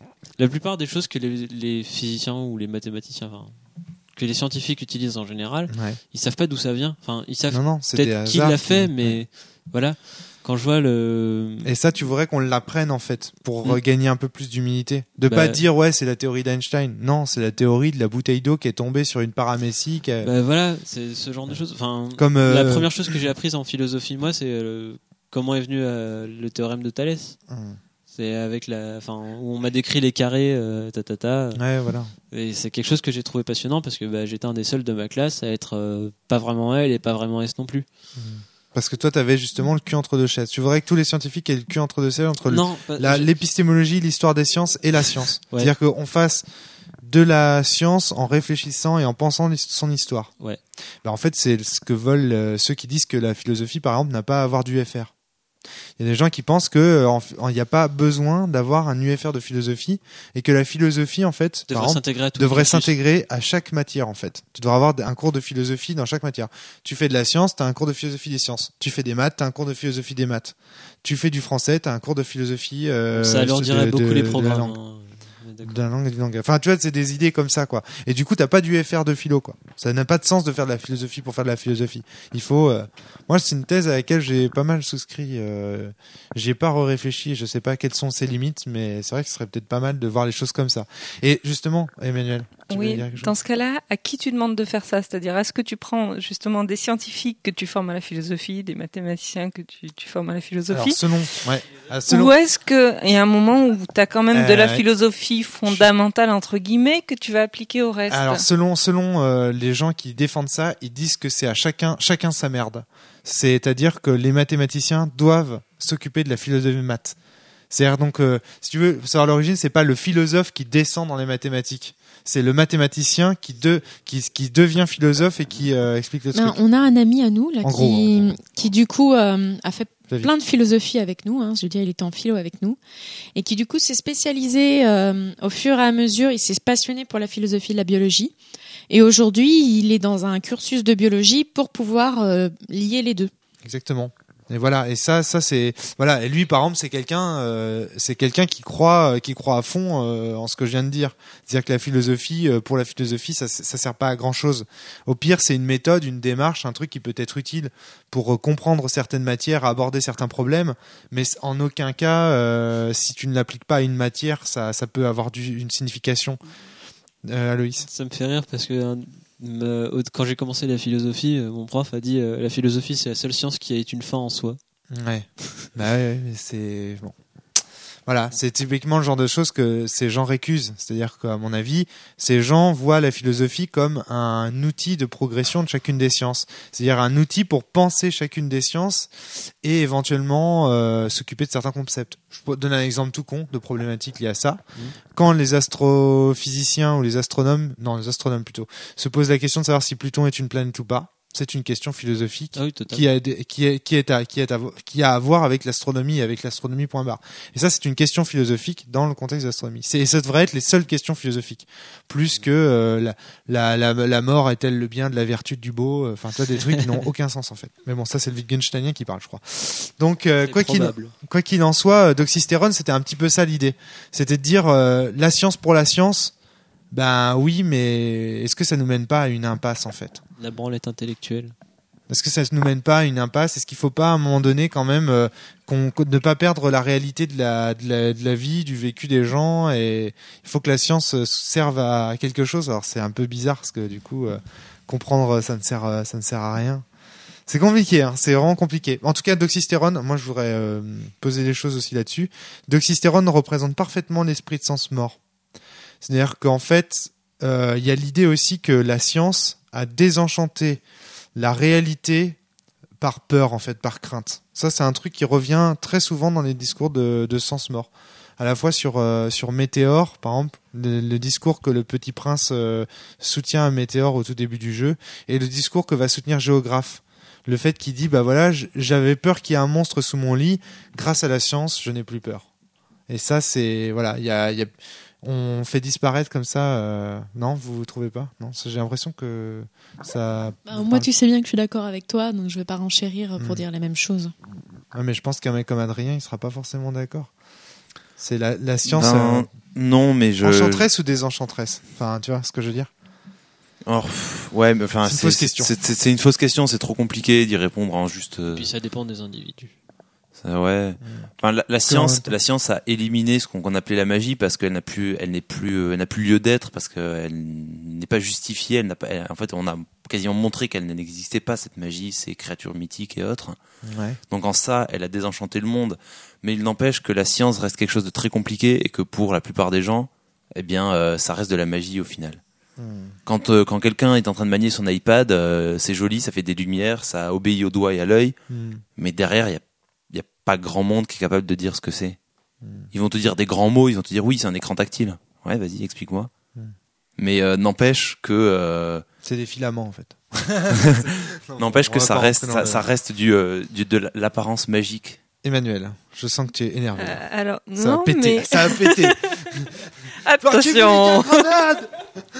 la plupart des choses que les, les physiciens ou les mathématiciens, enfin, que les scientifiques utilisent en général,
Ouais.
ils savent pas d'où ça vient. Enfin, ils savent
Non, non, c'est des
peut-être qui
hasards
l'a fait,
qui-
mais
ouais.
voilà. Quand je vois le
Et ça, tu voudrais qu'on l'apprenne en fait pour
Mm.
regagner un peu plus d'humilité. De
Bah,
pas dire ouais, c'est la théorie d'Einstein. Non, c'est la théorie de la bouteille d'eau qui est tombée sur une paramécie. Qui a-
bah voilà, c'est ce genre de choses. Enfin,
Comme euh,
la première chose que j'ai apprise en philosophie, moi, c'est euh, comment est venu euh, le théorème de Thalès.
hum.
C'est avec la, enfin, où on m'a décrit les carrés, euh, ta, ta, ta.
Ouais, voilà.
Et c'est quelque chose que j'ai trouvé passionnant parce que bah, j'étais un des seuls de ma classe à être euh, pas vraiment L et pas vraiment S non plus.
Parce que toi, t'avais justement le cul entre deux chaises. Tu voudrais que tous les scientifiques aient le cul entre deux chaises entre le-
Non, pas-
la-
j'ai-
l'épistémologie, l'histoire des sciences et la science.
Ouais.
C'est-à-dire qu'on fasse de la science en réfléchissant et en pensant l'his- son histoire.
Ouais.
Bah, en fait, c'est ce que veulent euh, ceux qui disent que la philosophie, par exemple, n'a pas à avoir d'U F R. Il y a des gens qui pensent que il n'y a pas besoin d'avoir un U F R de philosophie et que la philosophie, en fait, par
devrait
exemple,
s'intégrer à tout.
devrait
le cursus.
s'intégrer à chaque matière en fait. Tu devrais avoir un cours de philosophie dans chaque matière. Tu fais de la science, tu as un cours de philosophie des sciences. Tu fais des maths, tu as un cours de philosophie des maths. Tu fais du français, tu as un cours de philosophie euh,
Ça alourdirait
de-
beaucoup
de-
les
de la
programmes.
langue.
hein. On est d'accord.
De la langue et du langage. Enfin, tu vois, c'est des idées comme ça, quoi. Et du coup, t'as pas d'U F R de philo, quoi. Ça n'a pas de sens de faire de la philosophie pour faire de la philosophie. Il faut. euh, Moi, c'est une thèse à laquelle j'ai pas mal souscrit. Euh... J'ai pas réfléchi. Je sais pas quelles sont ses limites, mais c'est vrai que ce serait peut-être pas mal de voir les choses comme ça. Et justement, Emmanuel. Tu voulais
Oui,
dire quelque chose
dans ce cas-là, à qui tu demandes de faire ça? C'est-à-dire, est-ce que tu prends justement des scientifiques que tu formes à la philosophie, des mathématiciens que tu, tu formes à la
Alors,
philosophie?
selon. Ouais. Ah, selon.
Ou est-ce qu'il y a un moment où tu as quand même de la
Euh,
philosophie fondamentale, entre guillemets, que tu vas appliquer au reste?
Alors selon selon euh, les gens qui défendent ça, ils disent que c'est à chacun chacun sa merde. C'est-à-dire que les mathématiciens doivent s'occuper de la philosophie de maths. C'est-à-dire donc euh, si tu veux savoir l'origine, c'est pas le philosophe qui descend dans les mathématiques. C'est le mathématicien qui de qui qui devient philosophe et qui euh, explique le truc.
Ben, on a un ami à nous là,
En
qui,
gros, en gros.
qui du coup euh, a fait
David.
plein de philosophie avec nous. Hein, je veux dire, il était en philo avec nous et qui du coup s'est spécialisé euh, au fur et à mesure. Il s'est passionné pour la philosophie de la biologie et aujourd'hui, il est dans un cursus de biologie pour pouvoir euh, lier les deux.
Exactement. Et voilà, et ça, ça c'est voilà. Et lui, par exemple, c'est quelqu'un, euh, c'est quelqu'un qui croit, euh, qui croit à fond euh, en ce que je viens de dire. C'est-à-dire que la philosophie, euh, pour la philosophie, ça, ça sert pas à grand chose. Au pire, c'est une méthode, une démarche, un truc qui peut être utile pour euh, comprendre certaines matières, aborder certains problèmes. Mais en aucun cas, euh, si tu ne l'appliques pas à une matière, ça, ça peut avoir du, une signification. Euh, Aloïs.
Ça me fait rire parce que euh, me- au- quand j'ai commencé la philosophie, euh, mon prof a dit euh, la philosophie c'est la seule science qui a une fin en soi.
Ouais. Bah ouais, mais c'est bon. Voilà, c'est typiquement le genre de choses que ces gens récusent. C'est-à-dire qu'à mon avis, ces gens voient la philosophie comme un outil de progression de chacune des sciences. C'est-à-dire un outil pour penser chacune des sciences et éventuellement euh, s'occuper de certains concepts. Je peux donner un exemple tout con de problématique liée à ça.
Mmh.
Quand les astrophysiciens ou les astronomes, non les astronomes plutôt, se posent la question de savoir si Pluton est une planète ou pas, c'est une question philosophique
Ah oui, totalement.
qui a des- qui est qui est à qui est à qui a à voir avec l'astronomie et avec l'astronomie point barre. Et ça c'est une question philosophique dans le contexte de l'astronomie. C'est ça devrait être les seules questions philosophiques plus que euh, la, la la la mort est-elle le bien de la vertu du beau, enfin toi des trucs qui n'ont aucun sens en fait. Mais bon, ça c'est le Wittgensteinien qui parle je crois. Donc euh,
C'est
quoi qu'il
probable.
quoi qu'il en soit, euh, Doxystérone, c'était un petit peu ça l'idée. C'était de dire euh, la science pour la science. Ben oui, mais est-ce que ça nous mène pas à une impasse en fait?
La branlette intellectuelle.
Est-ce que ça ne nous mène pas à une impasse? Est-ce qu'il faut pas à un moment donné quand même euh, qu'on ne pas perdre la réalité de la, de la de la vie, du vécu des gens, et il faut que la science euh, serve à quelque chose. Alors c'est un peu bizarre parce que du coup euh, comprendre ça ne sert euh, ça ne sert à rien. C'est compliqué, hein, c'est vraiment compliqué. En tout cas, Doxystérone, moi je voudrais euh, poser des choses aussi là-dessus. Doxystérone représente parfaitement l'esprit de sens mort. C'est-à-dire qu'en fait, il euh, y a l'idée aussi que la science a désenchanté la réalité par peur, en fait, par crainte. Ça, c'est un truc qui revient très souvent dans les discours de, de sens mort. À la fois sur, euh, sur Météore, par exemple, le, le discours que le Petit Prince euh, soutient à Météore au tout début du jeu, et le discours que va soutenir Géographe. Le fait qu'il dit, bah voilà, j- j'avais peur qu'il y ait un monstre sous mon lit. Grâce à la science, je n'ai plus peur. Et ça, c'est voilà, il y a, il y a, on fait disparaître comme ça. Euh, non, vous trouvez pas? Non, ça, j'ai l'impression que ça.
Bah, moi, tu sais bien que je suis d'accord avec toi, donc je vais pas renchérir pour
Mm.
dire les mêmes choses.
Ouais, mais je pense qu'un mec comme Adrien, il sera pas forcément d'accord. C'est la, la science.
Ben,
euh,
non, mais je.
Enchanteresse ou désenchanteresse? Enfin, tu vois ce que je veux dire?
Oh, pff, ouais, mais enfin,
C'est une
c'est
fausse question.
c'est- c'est- c'est une fausse question. C'est trop compliqué d'y répondre en juste. euh,
Puis ça dépend des individus.
ça, ouais. Enfin, la, la science,
temps.
la science a éliminé ce qu'on qu'on appelait la magie parce qu'elle n'a plus, elle n'est plus, euh, elle n'a plus lieu d'être parce qu'elle n'est pas justifiée. Elle n'a pas. elle- en fait, on a quasiment montré qu'elle n'existait pas cette magie, ces créatures mythiques et autres.
Ouais.
Donc en ça, elle a désenchanté le monde. Mais il n'empêche que la science reste quelque chose de très compliqué et que pour la plupart des gens, eh bien, euh, ça reste de la magie au final.
Hmm.
Quand, euh, quand quelqu'un est en train de manier son iPad, euh, c'est joli, ça fait des lumières, ça obéit au doigt et à l'œil,
Hmm.
mais derrière, il y a, y a pas grand monde qui est capable de dire ce que c'est.
Hmm.
Ils vont te dire des grands mots, ils vont te dire oui, c'est un écran tactile. Ouais, vas-y, explique-moi.
Hmm.
Mais euh, n'empêche que euh,
C'est des filaments en fait.
n'empêche
On
que
va
ça
pas
reste,
rentrer dans
ça,
le-
ça reste du, euh, du de l'apparence magique.
Emmanuel, je sens que tu es énervé.
Euh, alors,
ça
non,
a pété.
mais
Ça a pété.
attention.
Grenade.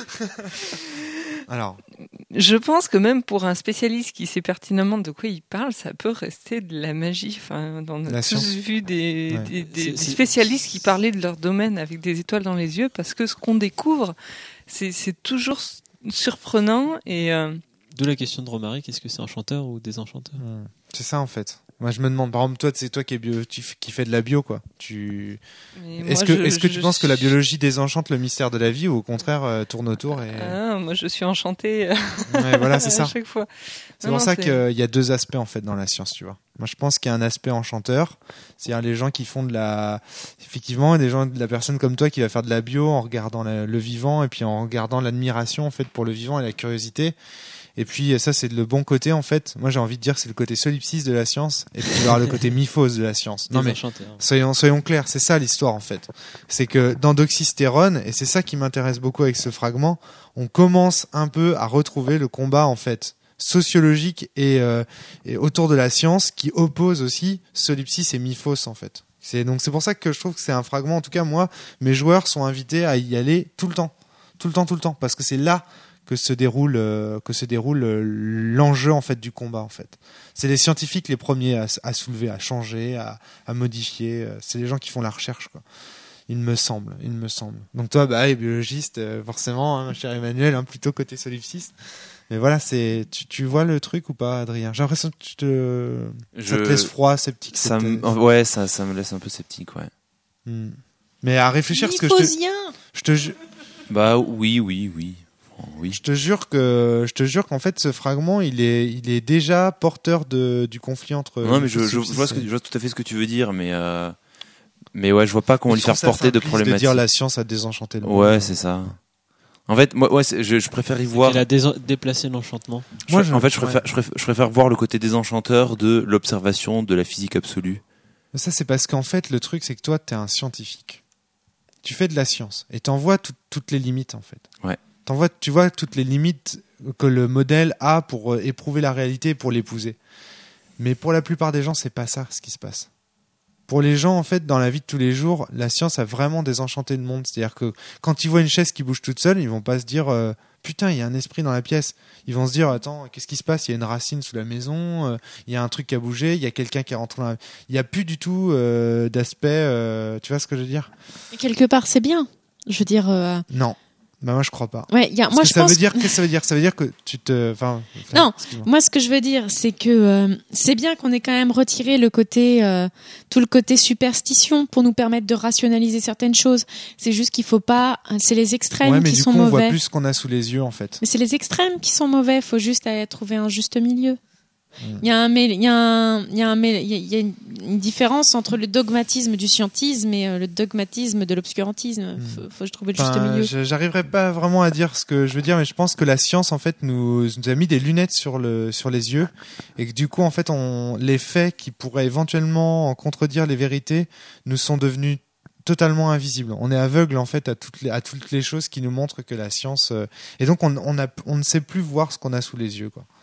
Alors,
Je pense que même pour un spécialiste qui sait pertinemment de quoi il parle, ça peut rester de la magie. Enfin, on a
La
tous
science.
vu des,
Ouais.
des, des-
C'est-
des
c'est-
spécialistes qui parlaient de leur domaine avec des étoiles dans les yeux, parce que ce qu'on découvre, c'est c'est toujours s- surprenant et euh,
D'où la question de Romaric, est-ce que c'est un chanteur ou des enchanteurs?
hmm, c'est ça en fait. Moi, je me demande, par exemple, toi, c'est toi qui est bio, tu f- qui fait de la bio, quoi. Tu
mais
est-ce
moi,
que
je-
est-ce que tu
je
penses que la
suis-
biologie désenchante le mystère de la vie ou au contraire euh, tourne autour et
Ah, moi, je suis enchantée euh,
ouais, voilà, c'est
à
ça.
chaque fois.
C'est
Non,
pour
non,
ça
c'est-
qu'il y a deux aspects en fait dans la science, tu vois. Moi, je pense qu'il y a un aspect enchanteur, c'est-à-dire les gens qui font de la, effectivement, des gens, de la personne comme toi qui va faire de la bio en regardant la- le vivant et puis en regardant l'admiration en fait pour le vivant et la curiosité. Et puis ça, c'est le bon côté en fait. Moi, j'ai envie de dire que c'est le côté solipsiste de la science et puis il va y avoir le côté myphos de la science. Non
Des
mais
enchanteurs.
soyons, soyons clairs, c'est ça l'histoire en fait. C'est que dans Doxystérone, et c'est ça qui m'intéresse beaucoup avec ce fragment, on commence un peu à retrouver le combat en fait sociologique et, euh, et autour de la science qui oppose aussi solipsis et mythos en fait. C'est donc c'est pour ça que je trouve que c'est un fragment. En tout cas, moi, mes joueurs sont invités à y aller tout le temps, tout le temps, tout le temps, parce que c'est là que se déroule euh, que se déroule euh, l'enjeu en fait du combat en fait. C'est les scientifiques les premiers à, à soulever, à changer, à, à modifier. euh, C'est les gens qui font la recherche quoi. Il me semble, il me semble. Donc toi, bah, biologiste, euh, forcément, hein, mon cher Emmanuel, hein, plutôt côté solipsiste. Mais voilà, c'est tu, tu vois le truc ou pas, Adrien? J'ai l'impression que tu te ça te
Je-
laisse froid, sceptique.
Ça,
cette
me-
thèse.
ouais, ça, ça me laisse un peu sceptique, ouais.
Hmm. Mais à réfléchir, parce que je te,
Mythosien.
je te, ju-
Bah oui, oui, oui, Oh, oui.
je te jure que, je te jure qu'en fait, ce fragment, il est, il est déjà porteur de, du conflit entre.
Non, mais je, je, je
solipsis
vois ce que,
et-
je vois tout à fait ce que tu veux dire, mais euh, mais ouais, je vois pas comment
Je
lui faire
trouve ça
porter de
simpliste
problématiques.
De dire la science a désenchanté le monde.
Ouais, c'est ça. En fait, moi, ouais, c'est- je, je préfère y voir.
Il a dés- déplacé l'enchantement.
Je-
Moi, je-
en fait, je
ouais.
préfère, je préfère, je préfère voir le côté désenchanteur de l'observation de la physique absolue.
Mais ça, c'est parce qu'en fait, le truc, c'est que toi, t'es un scientifique. Tu fais de la science et t'en vois tout- toutes les limites, en fait.
Ouais.
T'en vois, tu vois toutes les limites que le modèle a pour euh, éprouver la réalité et pour l'épouser. Mais pour la plupart des gens, c'est pas ça ce qui se passe. Pour les gens, en fait, dans la vie de tous les jours, la science a vraiment désenchanté le monde. C'est-à-dire que quand ils voient une chaise qui bouge toute seule, ils vont pas se dire euh, putain, il y a un esprit dans la pièce. Ils vont se dire attends, qu'est-ce qui se passe? Il y a une racine sous la maison, euh, il y a un truc qui a bougé, il y a quelqu'un qui est rentré dans la... Il y a plus du tout euh, d'aspect. euh, tu vois ce que je veux dire?
Et quelque part, c'est bien. Je veux dire, euh,
Non. Bah moi je crois pas.
ouais, il y a,
Parce
moi
que
je
ça
pense.
veut dire qu'est-ce que ça veut dire? Ça veut dire que tu te. Enfin.
Non.
excuse-moi.
Moi, ce que je veux dire, c'est que euh, c'est bien qu'on ait quand même retiré le côté, euh, tout le côté superstition pour nous permettre de rationaliser certaines choses. C'est juste qu'il faut pas. C'est les extrêmes
Ouais, mais
qui
du
sont
coup on voit
mauvais.
plus ce qu'on a sous les yeux en fait.
Mais c'est les extrêmes qui sont mauvais. Il faut juste aller trouver un juste milieu.
Mm.
Il y a un, mêl- il y a un, il y a un, mêl- il y a- il y a une une différence entre le dogmatisme du scientisme et euh, le dogmatisme de l'obscurantisme.
Mm.
Faut, faut trouver le juste
Enfin,
milieu.
je- j'arriverai pas vraiment à dire ce que je veux dire, mais je pense que la science en fait nous, nous a mis des lunettes sur le sur les yeux et que du coup en fait on les faits qui pourraient éventuellement en contredire les vérités nous sont devenus totalement invisibles. On est aveugle en fait à toutes les à toutes les choses qui nous montrent que la science euh, et donc on on a on ne sait plus voir ce qu'on a sous les yeux quoi.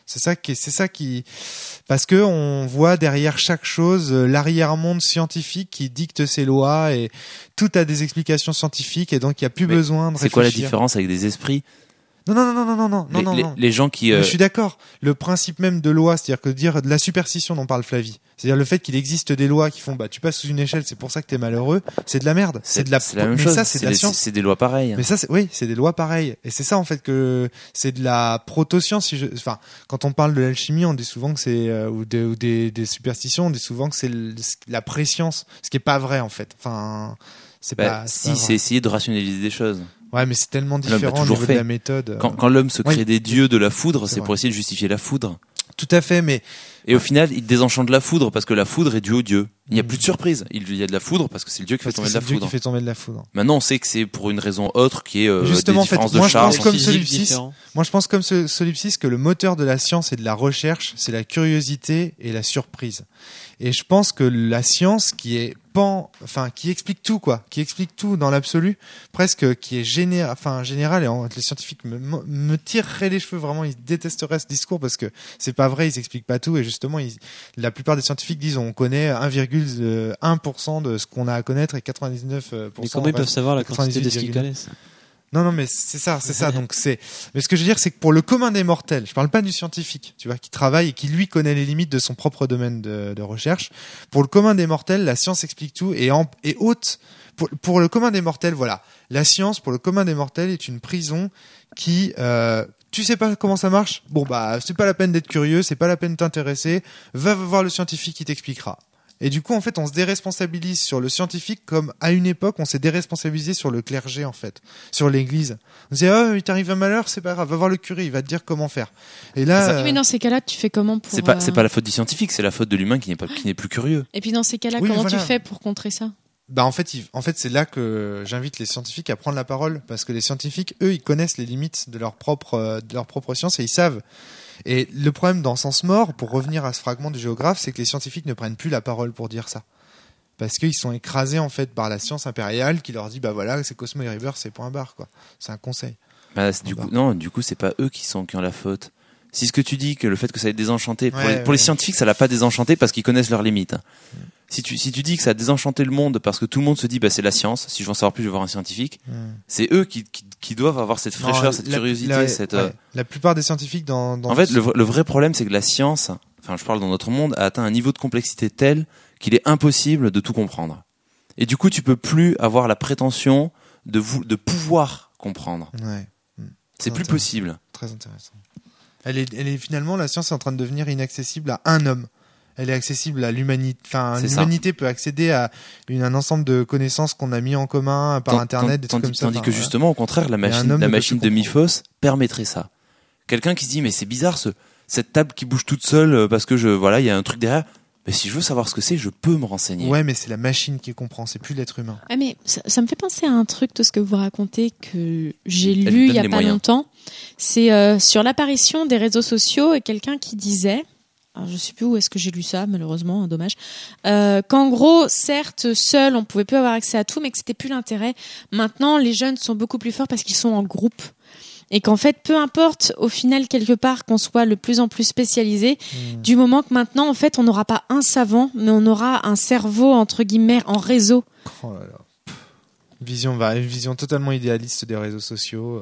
C'est ça qui, c'est ça qui, parce que on voit derrière chaque chose euh, l'arrière-monde scientifique qui dicte ses lois et tout a des explications scientifiques et donc il y a plus
Mais
besoin de
C'est
réfléchir.
quoi la différence avec des esprits?
Non, non, non, non, non, non, non,
les,
non,
les,
non.
les gens qui...
Mais
euh,
je suis d'accord. Le principe même de loi, c'est-à-dire que dire de la superstition dont parle Flavie, c'est-à-dire le fait qu'il existe des lois qui font, bah, tu passes sous une échelle, c'est pour ça que t'es malheureux, c'est de la merde. C'est de la,
c'est la même
mais
chose.
ça, c'est de la
des-
science.
C'est des lois pareilles.
Mais ça, c'est, oui, c'est des lois pareilles. Et c'est ça, en fait, que c'est de la proto-science. Si je, enfin, quand on parle de l'alchimie, on dit souvent que c'est, euh, ou, des, ou des, des superstitions, on dit souvent que c'est le- la préscience. Ce qui est pas vrai, en fait. Enfin, c'est
Bah,
pas, c'est
si,
pas
c'est
vrai.
essayer de rationaliser des choses.
Ouais, mais c'est tellement
L'homme l'a
différent au
toujours
niveau
fait.
de la méthode.
Quand, quand l'homme se crée
Oui.
des dieux de la foudre,
C'est
c'est
vrai.
pour essayer de justifier la foudre.
Tout à fait, mais
Et au final, il désenchante la foudre parce que la foudre est due au dieu. Il n'y a plus de surprise. Il y a de la foudre parce que c'est le dieu qui fait
parce que
tomber de
c'est
la
Dieu
foudre.
qui fait tomber de la foudre.
Maintenant, on sait que c'est pour une raison autre qui est euh,
Justement, en
des
fait,
différences
moi,
de
je
charge.
pense comme
Physique
solipsiste,
différent.
Moi, je pense comme ce solipsiste que le moteur de la science et de la recherche, c'est la curiosité et la surprise. Et je pense que la science, qui est pan, enfin, qui explique tout, quoi, qui explique tout dans l'absolu, presque, qui est général, enfin, général, et en- les scientifiques me, me me tireraient les cheveux, vraiment, ils détesteraient ce discours parce que c'est pas vrai, ils expliquent pas tout, et justement, ils, la plupart des scientifiques disent on connaît un virgule un pour cent de ce qu'on a à connaître et quatre-vingt-dix-neuf pour cent.
Mais comment ils peuvent
reste-
savoir la quantité de ce qu'ils
quatre-vingt-dix-huit
connaissent?
Non, non, mais c'est ça, c'est ça. Donc c'est. Mais ce que je veux dire, c'est que pour le commun des mortels, je parle pas du scientifique, tu vois, qui travaille et qui lui connaît les limites de son propre domaine de, de recherche. Pour le commun des mortels, la science explique tout et en, et haute. Pour, pour le commun des mortels, voilà, la science pour le commun des mortels est une prison qui. Euh, tu sais pas comment ça marche? Bon bah, c'est pas la peine d'être curieux, c'est pas la peine de t'intéresser. Va voir le scientifique qui t'expliquera. Et du coup, en fait, on se déresponsabilise sur le scientifique comme à une époque, on s'est déresponsabilisé sur le clergé, en fait, sur l'église. On disait, oh, il t'arrive un malheur, c'est pas grave, va voir le curé, il va te dire comment faire. Et là,
Oui, mais dans ces cas-là, tu fais comment pour
C'est pas,
euh,
c'est pas la faute du scientifique, c'est la faute de l'humain qui n'est pas, qui n'est plus curieux.
Et puis dans ces cas-là,
Oui,
comment
voilà.
tu fais pour contrer ça?
bah, en fait, il- en fait, c'est là que j'invite les scientifiques à prendre la parole, parce que les scientifiques, eux, ils connaissent les limites de leur propre, euh, de leur propre science et ils savent. Et le problème dans Sens Mort, pour revenir à ce fragment du géographe, c'est que les scientifiques ne prennent plus la parole pour dire ça. Parce qu'ils sont écrasés, en fait, par la science impériale qui leur dit, bah voilà, c'est Cosmo et River, c'est point barre, quoi. C'est un conseil.
Bah, c'est- du
Bah.
coup, non, du coup, c'est pas eux qui sont, qui ont la faute. Si ce que tu dis, que le fait que ça ait désenchanté, pour,
Ouais,
les, pour les
ouais.
scientifiques, ça l'a pas désenchanté parce qu'ils connaissent leurs limites. Si tu, si tu dis que ça a désenchanté le monde parce que tout le monde se dit, bah, c'est la science, si je veux en savoir plus, je vais voir un scientifique,
Hmm.
c'est eux qui, qui, qui doivent avoir cette fraîcheur,
Non,
cette
la-
curiosité,
la,
cette,
ouais,
euh,
la plupart des scientifiques dans, dans
En fait, le, v- le vrai problème, c'est que la science, enfin, je parle dans notre monde, a atteint un niveau de complexité tel qu'il est impossible de tout comprendre. Et du coup, tu peux plus avoir la prétention de, vous, de pouvoir comprendre.
Ouais,
C'est plus
Intéressant.
possible.
très intéressant. Elle est, elle est finalement, la science est en train de devenir inaccessible à un homme. Elle est accessible à l'humanité. Enfin,
C'est ça.
l'humanité peut accéder à une, un ensemble de connaissances qu'on a mis en commun par
Tant-
Internet, des
tant-
trucs
tandis,
comme ça.
tandis
Enfin,
que
voilà.
justement, au contraire, la
Mais un
machine,
homme
la
ne peut
machine
tout
de
comprendre.
Miphos permettrait ça. Quelqu'un qui se dit, mais c'est bizarre, ce, cette table qui bouge toute seule euh, parce que je, voilà, il y a un truc derrière. Mais si je veux savoir ce que c'est, je peux me renseigner.
Ouais, mais c'est la machine qui comprend, c'est plus l'être humain.
Ah mais ça, ça me fait penser à un truc de ce que vous racontez que j'ai
Elle lui
lu il
donne
y a
les
pas
moyens.
longtemps. C'est euh, sur l'apparition des réseaux sociaux et quelqu'un qui disait, alors je sais plus où est-ce que j'ai lu ça, malheureusement, hein, dommage, euh, qu'en gros, certes, seul, on pouvait plus avoir accès à tout, mais que c'était plus l'intérêt. Maintenant, les jeunes sont beaucoup plus forts parce qu'ils sont en groupe. Et qu'en fait, peu importe, au final, quelque part, qu'on soit le plus en plus spécialisé,
Hmm.
du moment que maintenant, en fait, on n'aura pas un savant, mais on aura un cerveau, entre guillemets, en réseau.
Oh là là. Pff. Vision, bah, une vision totalement idéaliste des réseaux sociaux.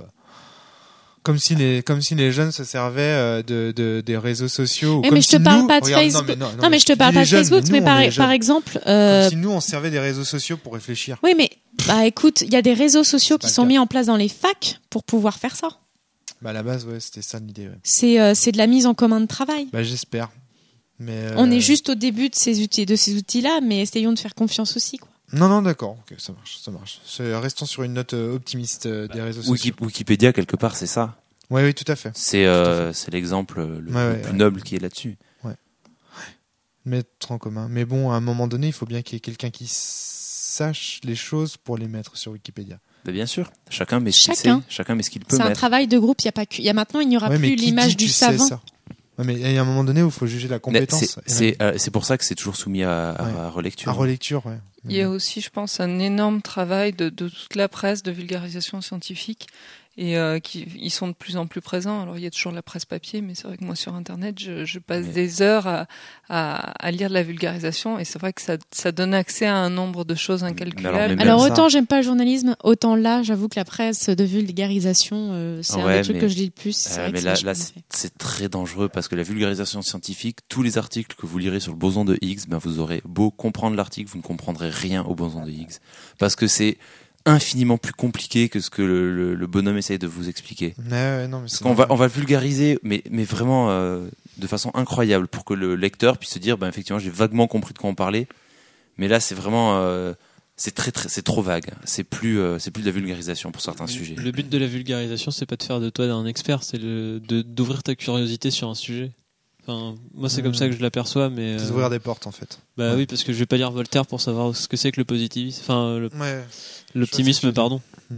Comme si les, comme si les jeunes se servaient euh, de, de, des réseaux sociaux. ou
Eh,
comme
mais je
si
te parle
nous-
pas de
regarde,
Facebook.
Non, mais, non,
Non, mais je te
tu
parle
dis
pas
les
de
jeunes,
Facebook,
nous,
mais
on
par,
est jeunes.
par exemple, euh,
Comme si nous, on se servait des réseaux sociaux pour réfléchir.
oui, mais bah écoute, il y a des réseaux sociaux
pas
qui
le
sont
cas.
mis en place dans les facs pour pouvoir faire ça.
Bah, à la base, ouais, c'était ça l'idée. Ouais.
C'est euh, c'est de la mise en commun de travail.
Bah, j'espère. Mais, euh,
On est juste au début de ces outils, de ces outils-là, mais essayons de faire confiance aussi, quoi.
Non, non, d'accord. Ok, ça marche, ça marche. C'est- Restons sur une note euh, optimiste euh, des réseaux sociaux.
Wiki- Wikipédia, quelque part, c'est ça.
Oui, oui, tout à fait.
C'est euh, c'est l'exemple le,
Ouais, ouais,
le plus
ouais.
noble qui est là-dessus.
Mettre en commun. Mais bon, à un moment donné, il faut bien qu'il y ait quelqu'un qui sache les choses pour les mettre sur Wikipédia.
Bah, bien sûr, chacun met ce qu'il sait,
Chacun.
chacun met ce qu'il peut
C'est un
mettre.
travail de groupe. Il y a pas que, il y a maintenant, il n'y aura
Ouais, mais
plus
qui
l'image
dit
du
tu sais
savant.
ça Ouais, mais il y a un moment donné où il faut juger la
Mais
compétence.
c'est- C'est euh, c'est pour ça que c'est toujours soumis à, à-
Ouais.
à relecture.
À relecture, ouais.
Il y a aussi, je pense, un énorme travail de, de toute la presse de vulgarisation scientifique et euh, qui ils sont de plus en plus présents. Alors il y a toujours la presse papier, mais c'est vrai que moi sur Internet, je, je passe
Mais...
des heures à, à, à lire de la vulgarisation, et c'est vrai que ça, ça donne accès à un nombre de choses incalculables.
alors,
Alors
ça...
autant j'aime pas le journalisme, autant là, j'avoue que la presse de vulgarisation, euh, c'est
ouais,
un des trucs
mais...
que je lis le plus. C'est
euh,
vrai
mais
que
là,
c'est
là c'est, c'est très dangereux parce que la vulgarisation scientifique, tous les articles que vous lirez sur le boson de Higgs, ben vous aurez beau comprendre l'article, vous ne comprendrez rien au boson de Higgs parce que c'est infiniment plus compliqué que ce que le, le, le bonhomme essaye de vous expliquer.
Ouais, ouais, non, mais c'est
Parce qu'on va, on va le vulgariser, mais, mais vraiment euh, de façon incroyable pour que le lecteur puisse se dire, ben effectivement, j'ai vaguement compris de quoi on parlait. Mais là, c'est vraiment, euh, c'est très, très, c'est trop vague. C'est plus, euh, c'est plus de la vulgarisation pour certains sujets.
Le but de la vulgarisation, c'est pas de faire de toi un expert, c'est le, de, d'ouvrir ta curiosité sur un sujet. Enfin, moi, c'est
Mmh.
comme ça que je l'aperçois, mais.
C'est
euh,
d'ouvrir des portes, en fait.
Bah
Ouais.
oui, parce que je vais pas lire Voltaire pour savoir ce que c'est que le positivisme, enfin, le,
Ouais.
l'optimisme, pardon.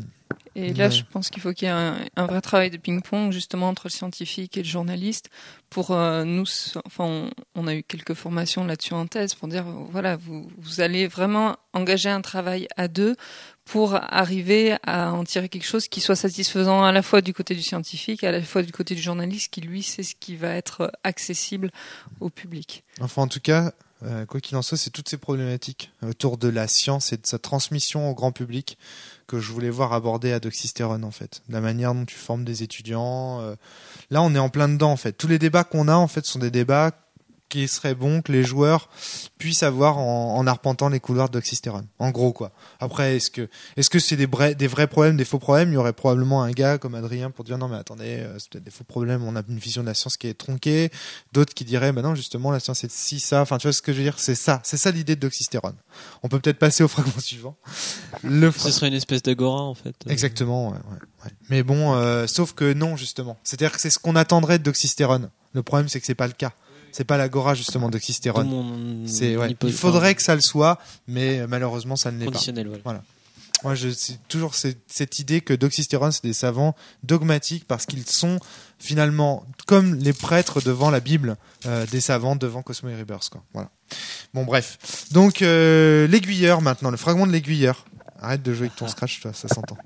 Et là,
Ouais.
je pense qu'il faut qu'il y ait un, un vrai travail de ping-pong justement entre le scientifique et le journaliste. Pour euh, nous, enfin, on, on a eu quelques formations là-dessus en thèse pour dire, voilà, vous, vous allez vraiment engager un travail à deux pour arriver à en tirer quelque chose qui soit satisfaisant à la fois du côté du scientifique, à la fois du côté du journaliste, qui lui sait ce qui va être accessible au public.
Enfin, en tout cas, euh, quoi qu'il en soit, c'est toutes ces problématiques autour de la science et de sa transmission au grand public que je voulais voir abordées à Doxysterone, en fait. La manière dont tu formes des étudiants. Euh... Là, on est en plein dedans, en fait. Tous les débats qu'on a, en fait, sont des débats qui serait bon que les joueurs puissent avoir en, en arpentant les couloirs d'Oxystérone. En gros, quoi. Après, est-ce que est-ce que c'est des vrais, des vrais problèmes, des faux problèmes? Il y aurait probablement un gars comme Adrien pour dire non, mais attendez, euh, c'est peut-être des faux problèmes, on a une vision de la science qui est tronquée. D'autres qui diraient, bah non, justement, la science c'est si, ça. Enfin, tu vois ce que je veux dire? C'est ça. C'est ça l'idée d'Oxystérone. On peut peut-être passer au fragment suivant. Le fra-
Ce serait une espèce d'agora, en fait.
Exactement, ouais, ouais, ouais. Mais bon, euh, sauf que non, justement. C'est-à-dire que c'est ce qu'on attendrait d'Oxystérone. Le problème, c'est que c'est pas le cas. C'est pas l'agora, justement,
De
d'Oxystérone.
mon
C'est, ouais.
hypo-
Il faudrait que ça le soit, mais euh, malheureusement, ça ne l'est pas.
conditionnel, voilà.
Moi, je, c'est toujours cette, cette idée que d'Oxystérone, c'est des savants dogmatiques parce qu'ils sont finalement comme les prêtres devant la Bible, euh, des savants devant Cosmo et Rebirth, quoi. Voilà. Bon, bref. Donc, euh, l'aiguilleur maintenant, le fragment de l'aiguilleur. Arrête de jouer avec ton scratch, toi, ça s'entend.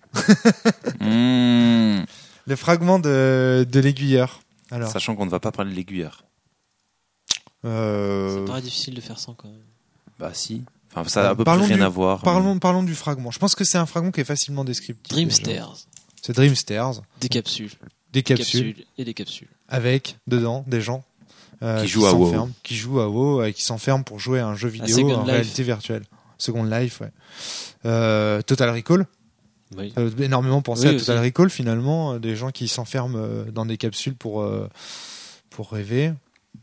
Mmh.
Le fragment de, de l'aiguilleur. Alors,
Sachant qu'on ne va pas parler de l'aiguilleur.
euh,
Ça paraît difficile de faire ça, quand même.
Bah si. Enfin, ça a à peu
Parlons
près rien
du-
à voir.
parlons, parlons du fragment. Je pense que c'est un fragment qui est facilement descriptible.
Dreamsters,
C'est Dreamsters,
des capsules,
des capsules,
et des capsules.
avec dedans des gens euh,
Qui jouent à WoW.
s'enferment, qui jouent à WoW et qui s'enferment pour jouer à un jeu vidéo
Second
en
Life.
réalité virtuelle. Second Life, ouais. Euh, Total Recall,
Oui.
ça veut énormément penser
Oui,
à Total
aussi.
Recall finalement, euh, des gens qui s'enferment euh, dans des capsules pour euh, pour rêver.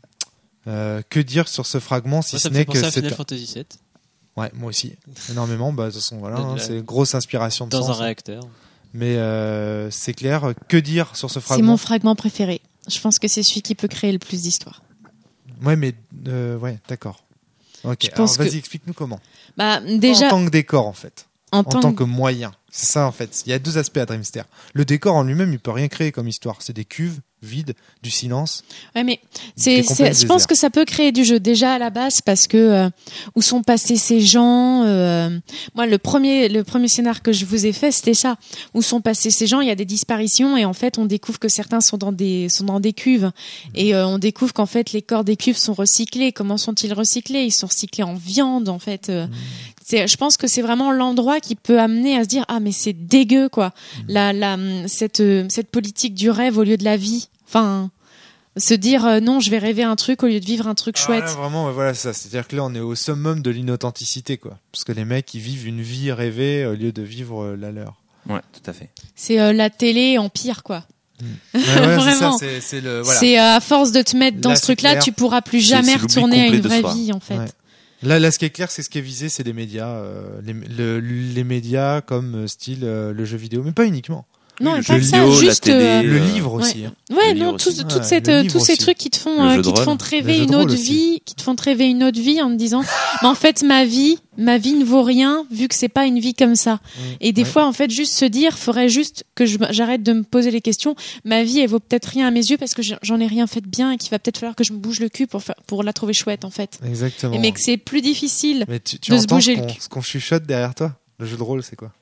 Euh, que dire sur ce fragment si
Moi,
ce
ça me
n'est
fait
que
penser à
c'est
Final Fantasy sept,
ouais, moi aussi énormément. Bah de toute façon voilà,
De
hein,
la-
c'est grosse inspiration de
dans un
sens.
réacteur.
Mais euh, c'est clair. Que dire sur ce
C'est
fragment?
mon fragment préféré. Je pense que c'est celui qui peut créer le plus d'histoire.
Ouais, mais euh, ouais, d'accord. Ok.
Je
Alors
pense
vas-y,
que-
explique-nous comment.
Bah,
Pas
déjà,
en tant que décor en fait,
en
en
tant,
tant que moyen. C'est ça en fait. Il y a deux aspects à Dreamster. Le décor en lui-même, il peut rien créer comme histoire. C'est des cuves vides, du silence.
ouais, mais c'est,
Des complexes
c'est- je pense
déserts.
que ça peut créer du jeu déjà à la base parce que euh, où sont passés ces gens euh, Moi, le premier, le premier scénar que je vous ai fait, c'était ça. Où sont passés ces gens? Il y a des disparitions et en fait, on découvre que certains sont dans des sont dans des cuves et euh, on découvre qu'en fait, les corps des cuves sont recyclés. Comment sont-ils recyclés? Ils sont recyclés en viande, en fait. Euh, c'est, je pense que c'est vraiment l'endroit qui peut amener à se dire ah mais c'est dégueu quoi. La la cette euh, cette politique du rêve au lieu de la vie. Enfin, se dire euh, non, je vais rêver un truc au lieu de vivre un truc chouette.
Ah, là, vraiment, ouais, voilà ça. C'est-à-dire que là, on est au summum de l'inauthenticité, quoi. Parce que les mecs, ils vivent une vie rêvée au lieu de vivre euh, la leur.
Ouais, tout à fait.
C'est euh, la télé en pire quoi.
Ouais, voilà, c'est ça.
Vraiment.
C'est, c'est le voilà.
C'est euh, à force de te mettre dans
Là,
ce
c'est
truc-là,
clair.
tu pourras plus
C'est-
jamais
c'est l'oubli
retourner à
complet
une
de
vraie
soi.
vie en fait.
Ouais. Là, là, ce qui est clair, c'est ce qui est visé, c'est les médias, euh, les, le- les médias comme euh, style euh, le jeu vidéo, mais pas uniquement.
Non,
Oui,
pas
le
que
jeu
ça,
vidéo, la
juste
télé,
euh,
Le
euh,
livre
ouais.
aussi. hein.
ouais,
le
non,
livre
tous,
aussi.
toutes
Ouais,
cette,
le
euh,
livre
tous ces
aussi.
trucs qui te font,
Le
euh,
jeu
qui
de
te font
rôle.
te
Le
rêver
jeu de
une
rôle
autre
aussi.
vie, qui te font te rêver une autre vie en te disant, mais en fait, ma vie, ma vie ne vaut rien vu que c'est pas une vie comme ça. Et des
Ouais.
fois, en fait, juste se dire, ferait juste que je, j'arrête de me poser les questions. Ma vie, elle vaut peut-être rien à mes yeux parce que j'en ai rien fait de bien et qu'il va peut-être falloir que je me bouge le cul pour faire, pour la trouver chouette, en fait.
Exactement.
Et mais que c'est plus difficile.
Mais tu, tu
de se
entends
bouger
ce
le
qu'on,
cul.
ce qu'on chuchote derrière toi? Le jeu de rôle, c'est quoi?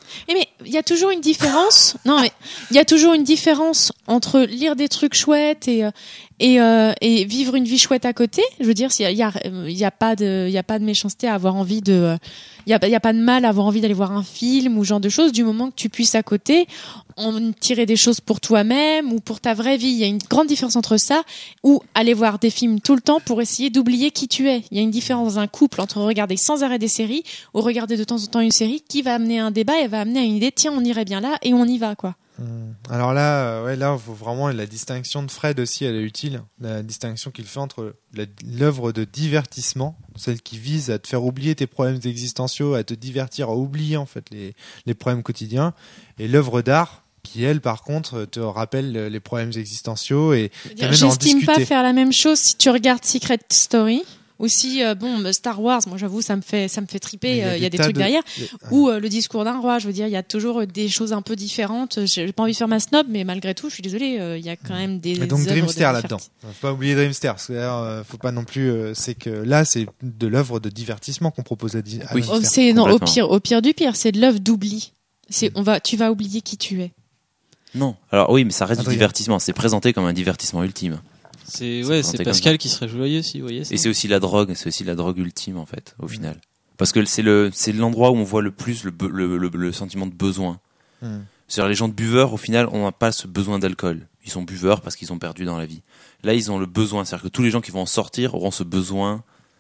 Eh mais il y a toujours une différence. Non mais il y a toujours une différence entre lire des trucs chouettes et et euh, et vivre une vie chouette à côté. Je veux dire, il y a il y a il y a pas de il y a pas de méchanceté à avoir envie de il y a il y a pas de mal à avoir envie d'aller voir un film ou ce genre de choses du moment que tu puisses à côté en tirer des choses pour toi-même ou pour ta vraie vie. Il y a une grande différence entre ça ou aller voir des films tout le temps pour essayer d'oublier qui tu es. Il y a une différence dans un couple entre regarder sans arrêt des séries ou regarder de temps en temps une série qui va amener un débat et va amener à une idée, tiens, on irait bien là et on y va, quoi.
Alors là, euh, ouais, là, faut vraiment la distinction de Fred aussi, elle est utile. La distinction qu'il fait entre la- l'œuvre de divertissement, celle qui vise à te faire oublier tes problèmes existentiaux, à te divertir, à oublier en fait les, les problèmes quotidiens, et l'œuvre d'art qui, elle, par contre, te rappelle les problèmes existentiaux et t'amène à en
J'estime pas
discuter.
faire la même chose si tu regardes Secret Story. Ou si, euh, bon, Star Wars, moi j'avoue, ça me fait, ça me fait triper, euh, il y a des
tas
trucs
de-
derrière.
des-
Ou euh, le discours d'un roi, je veux dire, il y a toujours des choses un peu différentes. J'ai pas envie de faire ma snob, mais malgré tout, je suis désolée, euh, il y a quand même des.
Et donc
œuvres de
Dreamster là-dedans.
divertissement.
Faut pas oublier Dreamster, parce que là, euh, faut pas non plus. euh, c'est que là, c'est de l'œuvre de divertissement qu'on propose à, di- à
Oui.
Oh,
Dreamster.
c'est non, au
complètement.
pire, au pire du pire, c'est de l'œuvre d'oubli. C'est, on va, tu vas oublier qui tu es.
Non. Alors oui, mais ça reste du
Adrien.
divertissement. C'est présenté comme un divertissement ultime.
C'est
C'est
ouais,
présenté
c'est
comme
Pascal qui serait joyeux si, vous voyez ça.
Et c'est aussi la drogue. C'est aussi la drogue ultime en fait, au final. Parce que c'est le, c'est l'endroit où on voit le plus le, be- le, le, le sentiment de besoin.
Hmm.
C'est-à-dire les gens de buveurs, au final, on n'a pas ce besoin d'alcool. Ils sont buveurs parce qu'ils ont perdu dans la vie. Là, ils ont le besoin. C'est-à-dire que tous les gens qui vont en sortir auront ce besoin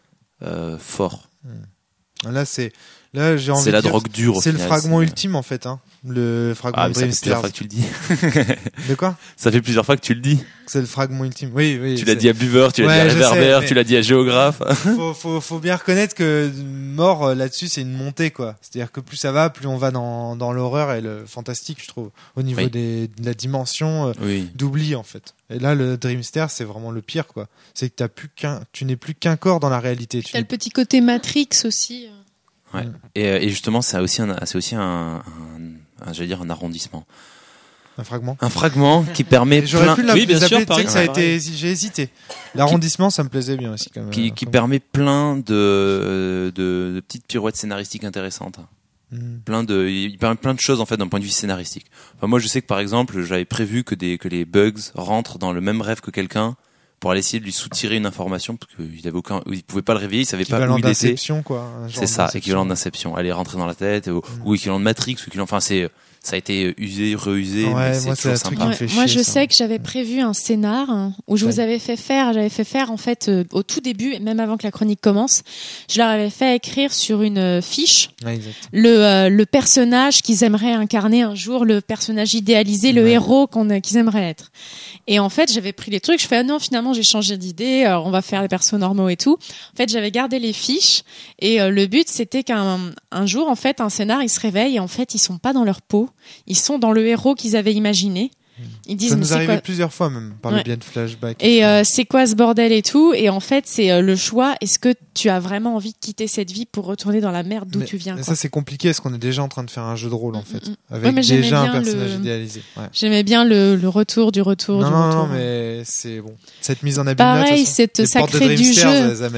euh, fort.
Là, c'est là, j'ai envie
C'est
de
la
dire,
drogue dure. Au
c'est le
final,
fragment
c'est-
ultime en fait, hein. Le fragment
Ah,
de
mais ça fait plusieurs
Dreamster.
fois que tu le dis.
De quoi?
Ça fait plusieurs fois que tu le dis.
C'est le fragment ultime. Oui, oui.
Tu l'as
c'est-
dit à buveur, tu l'as
Ouais,
dit à
je
réverbère,
sais, mais-
tu l'as dit à géographe.
faut, faut, faut bien reconnaître que mort euh, là-dessus, c'est une montée, quoi. C'est-à-dire que plus ça va, plus on va dans, dans l'horreur et le fantastique, je trouve, au niveau
Oui.
des, de la dimension euh,
Oui.
d'oubli, en fait. Et là, le Dreamster, c'est vraiment le pire, quoi. C'est que t'as plus qu'un, tu n'es plus qu'un corps dans la réalité. Tu
T'as
n'es-
le petit côté Matrix aussi.
Ouais. Et, euh, et justement, c'est aussi un, c'est aussi un, un, un- j'allais dire un arrondissement,
un fragment.
un fragment qui permet
Et J'aurais
plein,
pu l'appeler,
Oui, bien sûr,
tu sais
pareil,
que ça a
pareil.
été, j'ai hésité. L'arrondissement, ça me plaisait bien aussi, quand même.
qui,
euh,
qui
comme-
permet plein de, de, de petites pirouettes scénaristiques intéressantes.
Hmm.
Plein de, il permet plein de choses en fait d'un point de vue scénaristique. Enfin, moi, je sais que par exemple, j'avais prévu que des que les bugs rentrent dans le même rêve que quelqu'un pour aller essayer de lui soutirer une information parce qu'il avait aucun, il pouvait pas le réveiller, il savait pas
Équivalent
où il était.
d'inception, quoi. un genre
C'est ça,
d'inception.
équivalent d'inception. Elle est rentrée dans la tête, ou, ou équivalent de Matrix, ou équivalent, enfin, c'est, ça a été usé, reusé,
Ouais,
mais c'est
moi, c'est
toujours
un truc
sympa.
qui me fait
Moi,
chier,
je
ça.
sais que j'avais prévu un scénar hein, où je vous
Ouais.
avais fait faire, j'avais fait faire en fait euh, au tout début, et même avant que la chronique commence, je leur avais fait écrire sur une euh, fiche
Ouais, exact.
le euh, le personnage qu'ils aimeraient incarner un jour, le personnage idéalisé, le
Ouais.
héros qu'on a- qu'ils aimeraient être. Et en fait, j'avais pris les trucs, je fais ah non, finalement j'ai changé d'idée, alors on va faire les persos normaux et tout. En fait, j'avais gardé les fiches et euh, le but c'était qu'un un jour en fait un scénar il se réveille et en fait ils sont pas dans leur peau, ils sont dans le héros qu'ils avaient imaginé. Ils disent
Ça
mais
nous
c'est
arrivait
quoi
plusieurs fois, même, par le
Ouais.
biais de flashback.
et euh, c'est quoi ce bordel et tout. Et en fait, c'est euh, le choix. Est-ce que tu as vraiment envie de quitter cette vie pour retourner dans la merde d'où
Mais-
tu viens
mais
quoi.
ça, c'est compliqué parce qu'on est déjà en train de faire un jeu de rôle, en fait.
Mm, mm.
Avec
Ouais, mais j'aimais
déjà un
bien
personnage
le-
idéalisé. Ouais.
J'aimais bien le, le retour du retour
Non,
du
non,
retour.
non, mais c'est bon. Cette mise en abîme là,
Pareil, cette- ça crée du jeu.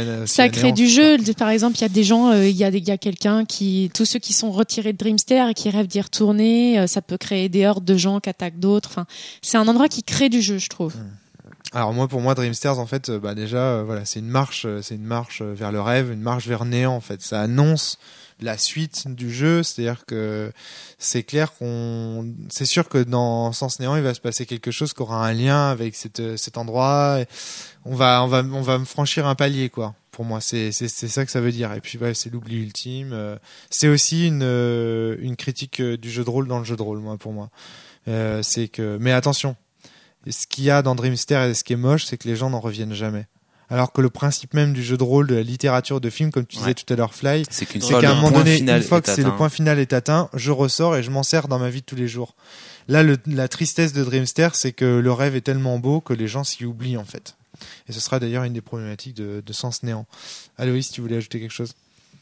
Ça crée du jeu. Par exemple, il y a des gens, euh, il y a des, il y a quelqu'un qui, tous ceux qui sont retirés de Dreamster et qui rêvent d'y retourner, euh, ça peut créer des hordes de gens qui attaquent d'autres. Enfin, c'est un endroit qui crée du jeu, je trouve.
Alors moi, pour moi, Dreamsters, en fait, euh, bah déjà, euh, voilà, c'est une marche, euh, c'est une marche euh, vers le rêve, une marche vers néant, en fait. Ça annonce la suite du jeu, c'est-à-dire que c'est clair qu'on, c'est sûr que dans Sens Néant, il va se passer quelque chose qui aura un lien avec cette, euh, cet endroit. Et on va, on va, on va me franchir un palier, quoi. Pour moi, c'est, c'est, c'est ça que ça veut dire. Et puis, ouais, c'est l'oubli ultime. euh, C'est aussi une, euh, une critique euh, du jeu de rôle dans le jeu de rôle, moi, pour moi. Euh, c'est que, mais attention. Et ce qu'il y a dans Dreamster et ce qui est moche, c'est que les gens n'en reviennent jamais. Alors que le principe même du jeu de rôle, de la littérature, de film, comme tu disais
Ouais.
tout à l'heure, Fly,
C'est qu'une
c'est
fois
qu'à un
le
moment
point
donné,
final
une fois
est
que c'est le
atteint,
point final est atteint, je ressors et je m'en sers dans ma vie de tous les jours. Là, le, la tristesse de Dreamster, c'est que le rêve est tellement beau que les gens s'y oublient, en fait. Et ce sera d'ailleurs une des problématiques de, de Sens Néant. Aloïs, tu voulais ajouter quelque chose?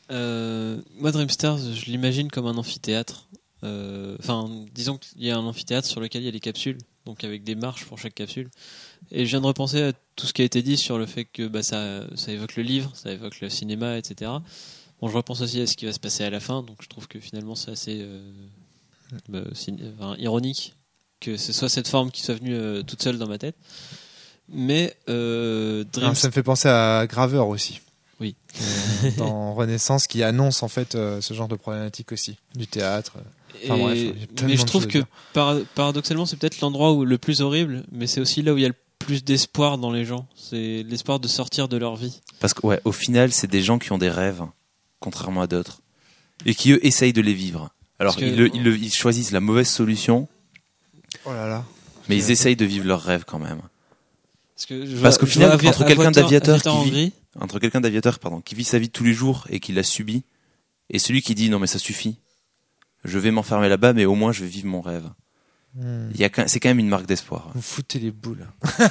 Euh, moi, Dreamstars, je l'imagine comme un amphithéâtre. Euh, Enfin, disons qu'il y a un amphithéâtre sur lequel il y a des capsules, donc avec des marches pour chaque capsule. Et je viens de repenser à tout ce qui a été dit sur le fait que bah, ça, ça évoque le livre, ça évoque le cinéma, et cetera. Bon, je repense aussi à ce qui va se passer à la fin, donc je trouve que finalement c'est assez, euh, bah, c'est, enfin, ironique que ce soit cette forme qui soit venue euh, toute seule dans ma tête. Mais euh, Dream...
Ah, ça me fait penser à Graveur aussi.
Oui.
Euh, dans Renaissance, qui annonce en fait euh, ce genre de problématique aussi, du théâtre. Enfin,
Et...
bref, il y a tellement
mais je
de
trouve
choses à
que
dire.
par- paradoxalement, c'est peut-être l'endroit où le plus horrible, mais c'est aussi là où il y a le plus d'espoir dans les gens. C'est l'espoir de sortir de leur vie.
Parce que, ouais, au final, c'est des gens qui ont des rêves, contrairement à d'autres, et qui, eux, essayent de les vivre. Alors,
Parce que-
ils, le- ils, le- ils choisissent la mauvaise solution,
Oh là là.
mais ils
Ok.
essayent de vivre leurs rêves quand même.
Parce que je
Parce
vois-
qu'au
je
final,
vois Avi-
entre quelqu'un
Avatar-
d'aviateur
Avatar
qui
en
vit-
gris,
Entre quelqu'un d'aviateur, pardon, qui vit sa vie de tous les jours et qui l'a subi, et celui qui dit non mais ça suffit, je vais m'enfermer là-bas, mais au moins je vais vivre mon rêve.
Hmm.
Il y a, qu'un- c'est quand même une marque d'espoir.
Vous foutez les boules.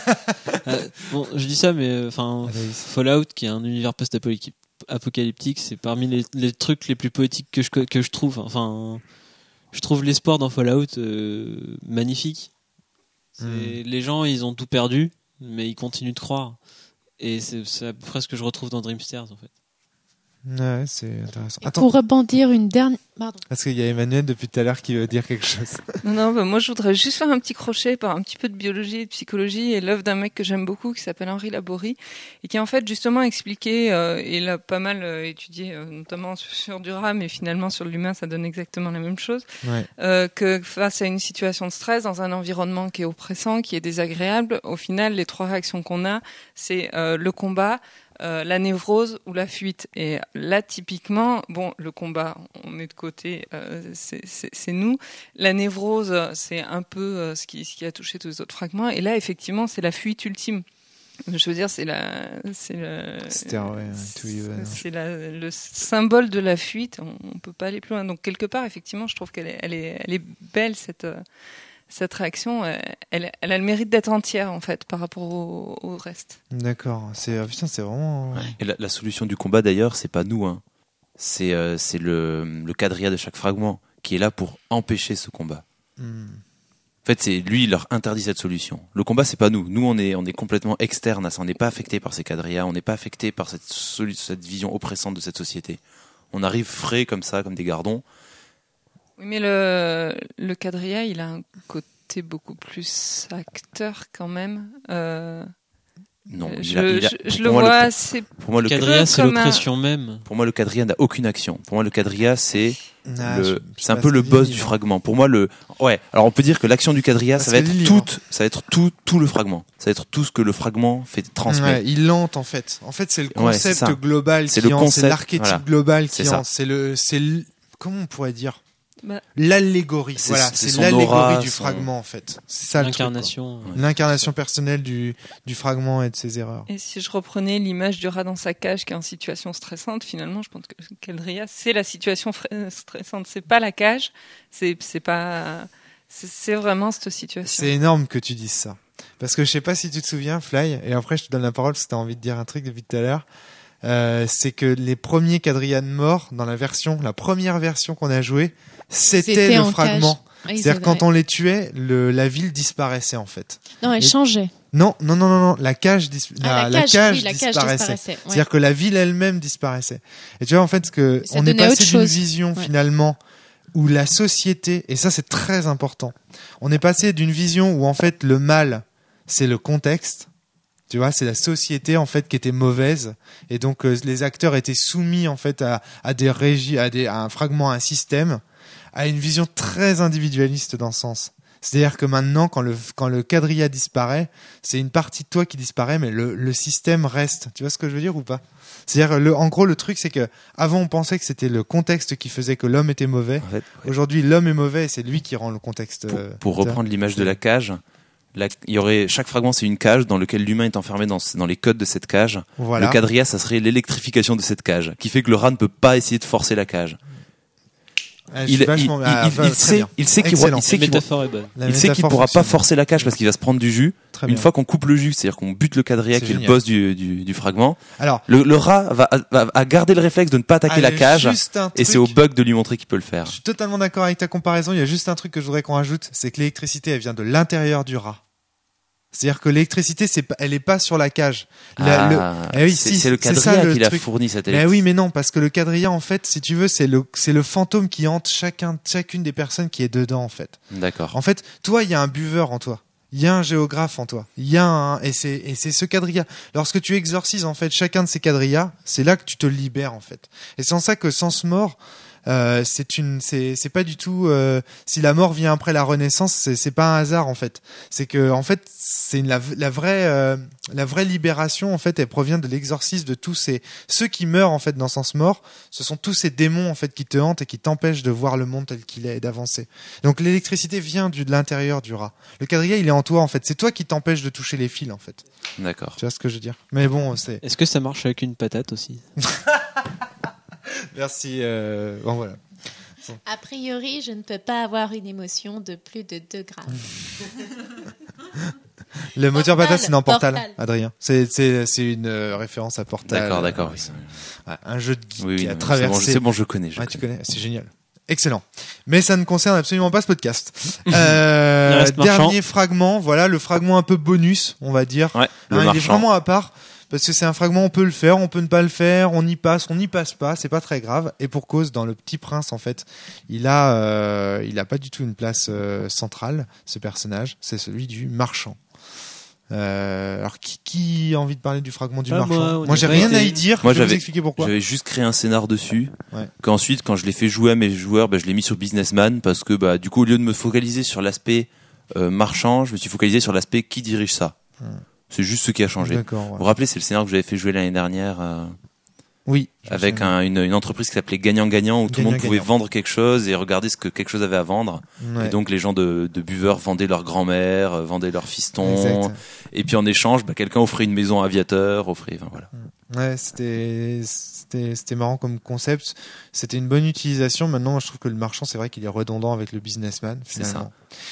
euh, bon, je dis ça, mais enfin,
Anaïs.
Fallout, qui est un univers post-apocalyptique, apocalyptique, c'est parmi les, les trucs les plus poétiques que je que je trouve. Enfin, je trouve l'espoir dans Fallout euh, magnifique. C'est,
Hmm.
Les gens, ils ont tout perdu, mais ils continuent de croire. Et c'est, c'est à peu près ce que je retrouve dans Dreamsters, en fait.
Ouais, c'est intéressant.
Et
Attends,
pour rebondir une dernière. Pardon.
parce qu'il y a Emmanuel depuis tout à l'heure qui veut dire quelque chose.
Non, non, bah, moi je voudrais juste faire un petit crochet par un petit peu de biologie et de psychologie et l'œuvre d'un mec que j'aime beaucoup qui s'appelle Henri Laborie et qui en fait justement expliqué, euh, et il a pas mal euh, étudié euh, notamment sur, sur du rat, mais finalement sur l'humain ça donne exactement la même chose,
Ouais.
euh, que face à une situation de stress dans un environnement qui est oppressant, qui est désagréable, au final les trois réactions qu'on a c'est euh, le combat, Euh, la névrose ou la fuite. Et là, typiquement, bon, le combat, on est de côté, euh, c'est, c'est, c'est nous. La névrose, c'est un peu euh, ce qui, ce qui a touché tous les autres fragments. Et là, effectivement, c'est la fuite ultime. Je veux dire, c'est la, c'est le,
Stairway to Heaven.
c'est la, le symbole de la fuite. On, on peut pas aller plus loin. Donc quelque part, effectivement, je trouve qu'elle est, elle est, elle est belle cette. Euh, cette réaction, elle, elle a le mérite d'être entière en fait par rapport au, au reste.
D'accord. C'est ah, putain, c'est vraiment.
Et la, la solution du combat d'ailleurs, c'est pas nous, hein. C'est, euh, c'est le, le quadrilla de chaque fragment qui est là pour empêcher ce combat.
Hmm.
En fait, c'est lui, il leur interdit cette solution. Le combat, c'est pas nous. Nous, on est, on est complètement externe à ça. On n'est pas affecté par ces quadrillas. On n'est pas affecté par cette, solu- cette vision oppressante de cette société. On arrive frais comme ça, comme des gardons.
Oui, mais le, le quadrilla, il a un côté beaucoup plus acteur quand même. Euh,
Non,
je
il a- il a-
je, je
pour
le
moi,
vois
le-
assez.
Pour moi, le
Quadrilla,
peu
c'est
comme un-
l'oppression même.
Pour moi, le quadrilla n'a aucune action. Pour moi, le quadrilla, c'est
Ah,
le,
je- je
c'est un
sais
peu
pas
le
ce qu'il
boss
dit,
du
non.
fragment. Pour moi, le, ouais. Alors, on peut dire que l'action du quadrilla,
Parce
ça va
que
être
le livre.
tout, ça va être tout, tout le fragment. Ça va être tout ce que le fragment fait transmettre.
Ouais, il lente en fait. En fait, c'est le
Ouais, c'est
concept
ça.
global
C'est
qui
le
en,
concept,
c'est l'archétype
voilà.
global
C'est
qui
ça.
en, c'est le, c'est le- comment on pourrait dire
Bah,
l'allégorie.
C'est-
Voilà,
c'est
c'est
son
l'allégorie
aura,
du
son-
fragment en fait. C'est ça le truc,
L'incarnation.
quoi. L'incarnation personnelle du du fragment et de ses erreurs.
et si je reprenais l'image du rat dans sa cage qui est en situation stressante, finalement, je pense que le quadrilla, c'est la situation fr- stressante. C'est pas la cage, c'est, c'est pas. C'est, c'est vraiment cette situation.
C'est énorme que tu dises ça. Parce que je sais pas si tu te souviens, Fly, et après je te donne la parole parce que tu as envie de dire un truc depuis tout à l'heure. Euh, c'est que les premiers quadrillas de mort dans la version, la première version qu'on a jouée, c'était,
C'était
le
en
fragment.
Ah, ils
C'est-à-dire
avaient-
quand on les tuait, le, la ville disparaissait en fait.
Non, elle
Et-
changeait.
Non, non, non, non, non. La cage, dis-
Ah,
la, la cage
oui, la cage
disparaissait.
disparaissait. ouais.
C'est-à-dire que la ville elle-même disparaissait. Et tu vois en fait que
Ça
on est
donnait
passé
autre
d'une
chose.
vision
Ouais.
finalement où la société, et ça c'est très important, on est passé d'une vision où en fait le mal c'est le contexte. Tu vois, c'est la société en fait qui était mauvaise et donc euh, les acteurs étaient soumis en fait à, à des régies, à, des, à un fragment, à un système, à une vision très individualiste dans ce sens. C'est-à-dire que maintenant, quand le quand le quadrilla disparaît, c'est une partie de toi qui disparaît, mais le, le système reste. Tu vois ce que je veux dire ou pas? C'est-à-dire, le, en gros, le truc, c'est que avant, on pensait que c'était le contexte qui faisait que l'homme était mauvais.
En fait, ouais.
Aujourd'hui, l'homme est mauvais et c'est lui qui rend le contexte.
pour,
euh,
pour
tu vois.
reprendre l'image de la cage, la- il y aurait chaque fragment, c'est une cage dans lequel l'humain est enfermé dans, dans les codes de cette cage.
Voilà.
Le quadrilla, ça serait l'électrification de cette cage, qui fait que le rat ne peut pas essayer de forcer la cage.
Ah, je
Il,
suis
il,
vachement-
il-
ah,
il-
enfin,
il
très
sait,
bien.
il sait qu'il
Excellent.
il sait
La
qu'il
métaphore est bonne.
La
il sait qu'il
métaphore
pourra pas
fonctionne.
forcer la cage parce qu'il va se prendre du jus.
Très
Une
bien.
fois qu'on coupe le jus, c'est-à-dire qu'on bute le quadrilla
C'est
qui est le
génial.
boss du, du, du fragment,
Alors,
le, le rat va, va, va garder le réflexe de ne pas attaquer
ah,
la
il y a
cage
juste un
et
truc-
c'est au bug de lui montrer qu'il peut le faire.
Je suis totalement d'accord avec ta comparaison. Il y a juste un truc que je voudrais qu'on rajoute, c'est que l'électricité, elle vient de l'intérieur du rat. C'est-à-dire que l'électricité, c'est pas, elle est pas sur la cage. La-
Ah,
le, eh oui,
c'est,
si,
c'est le
c'est ça,
quadrilla
le
qui l'a
truc.
fourni cette
Mais
électricité.
oui, mais non, parce que le quadrilla, en fait, si tu veux, c'est le, c'est le fantôme qui hante chacun, chacune des personnes qui est dedans, en fait.
D'accord.
En fait, toi, il y a un buveur en toi. Il y a un géographe en toi. Il y a un, et c'est, et c'est ce quadrilla. Lorsque tu exorcises, en fait, chacun de ces quadrillas, c'est là que tu te libères, en fait. Et c'est en ça que Sens Mort, euh, c'est une, c'est, c'est pas du tout, euh, si la mort vient après la renaissance, c'est, c'est pas un hasard, en fait. C'est que, en fait, c'est une, la, la vraie, euh, la vraie libération, en fait, elle provient de l'exorcisme de tous ces, ceux qui meurent, en fait, dans Sens Mort. Ce sont tous ces démons, en fait, qui te hantent et qui t'empêchent de voir le monde tel qu'il est et d'avancer. Donc, l'électricité vient du, de l'intérieur du rat. Le quadrilla, il est en toi, en fait. C'est toi qui t'empêche de toucher les fils, en fait.
D'accord.
Tu vois ce que je veux dire? Mais bon, c'est,
Est-ce que ça marche avec une patate aussi?
merci, euh, bon, voilà.
A priori, je ne peux pas avoir une émotion de plus de deux grammes.
Le moteur
Portal,
patate, c'est dans Portal,
Portal.
Adrien. C'est, c'est, c'est une euh, référence à Portal.
D'accord, d'accord.
Euh,
Oui,
ouais, un jeu de geek
oui,
qui a
non,
traversé.
C'est bon, c'est bon, je connais. Je
Ouais, tu
connais.
connais, c'est génial. Excellent. Mais ça ne concerne absolument pas ce podcast.
Il
Euh,
reste Marchand.
dernier fragment, voilà, le fragment un peu bonus, on va dire.
Ouais, le
Hein, il est
marchand.
vraiment à part. Parce que c'est un fragment, on peut le faire, on peut ne pas le faire, on y passe, on n'y passe pas, c'est pas très grave. Et pour cause, dans Le Petit Prince, en fait, il a, euh, il a pas du tout une place euh, centrale, ce personnage. C'est celui du marchand. Euh, alors, qui, qui a envie de parler du fragment du
Ah,
marchand?
moi, on
Moi,
y
j'ai
a
rien
été.
à y dire.
Moi,
je vais vous
j'avais-
expliquer pourquoi.
J'avais juste créé un scénar dessus.
Ouais.
Qu'ensuite, quand je l'ai fait jouer à mes joueurs, bah, je l'ai mis sur Businessman parce que, bah, du coup, au lieu de me focaliser sur l'aspect euh, marchand, je me suis focalisé sur l'aspect qui dirige ça.
Hmm.
C'est juste ce qui a changé.
D'accord.
Vous
Ouais.
vous rappelez, c'est le scénario que j'avais fait jouer l'année dernière euh,
Oui. je me
avec
souviens.
un, une, une entreprise qui s'appelait Gagnant-Gagnant où tout le monde pouvait
Gagnant-gagnant.
vendre quelque chose et regarder ce que quelque chose avait à vendre.
Ouais.
Et donc les gens de, de buveurs vendaient leur grand-mère, euh, vendaient leurs fistons.
Exact.
Et puis en échange, bah, quelqu'un offrait une maison à Aviateur, offrait, enfin, voilà.
Ouais, c'était, c'était, c'était marrant comme concept. C'était une bonne utilisation. Maintenant, je trouve que le marchand, c'est vrai qu'il est redondant avec le businessman,
C'est
finalement.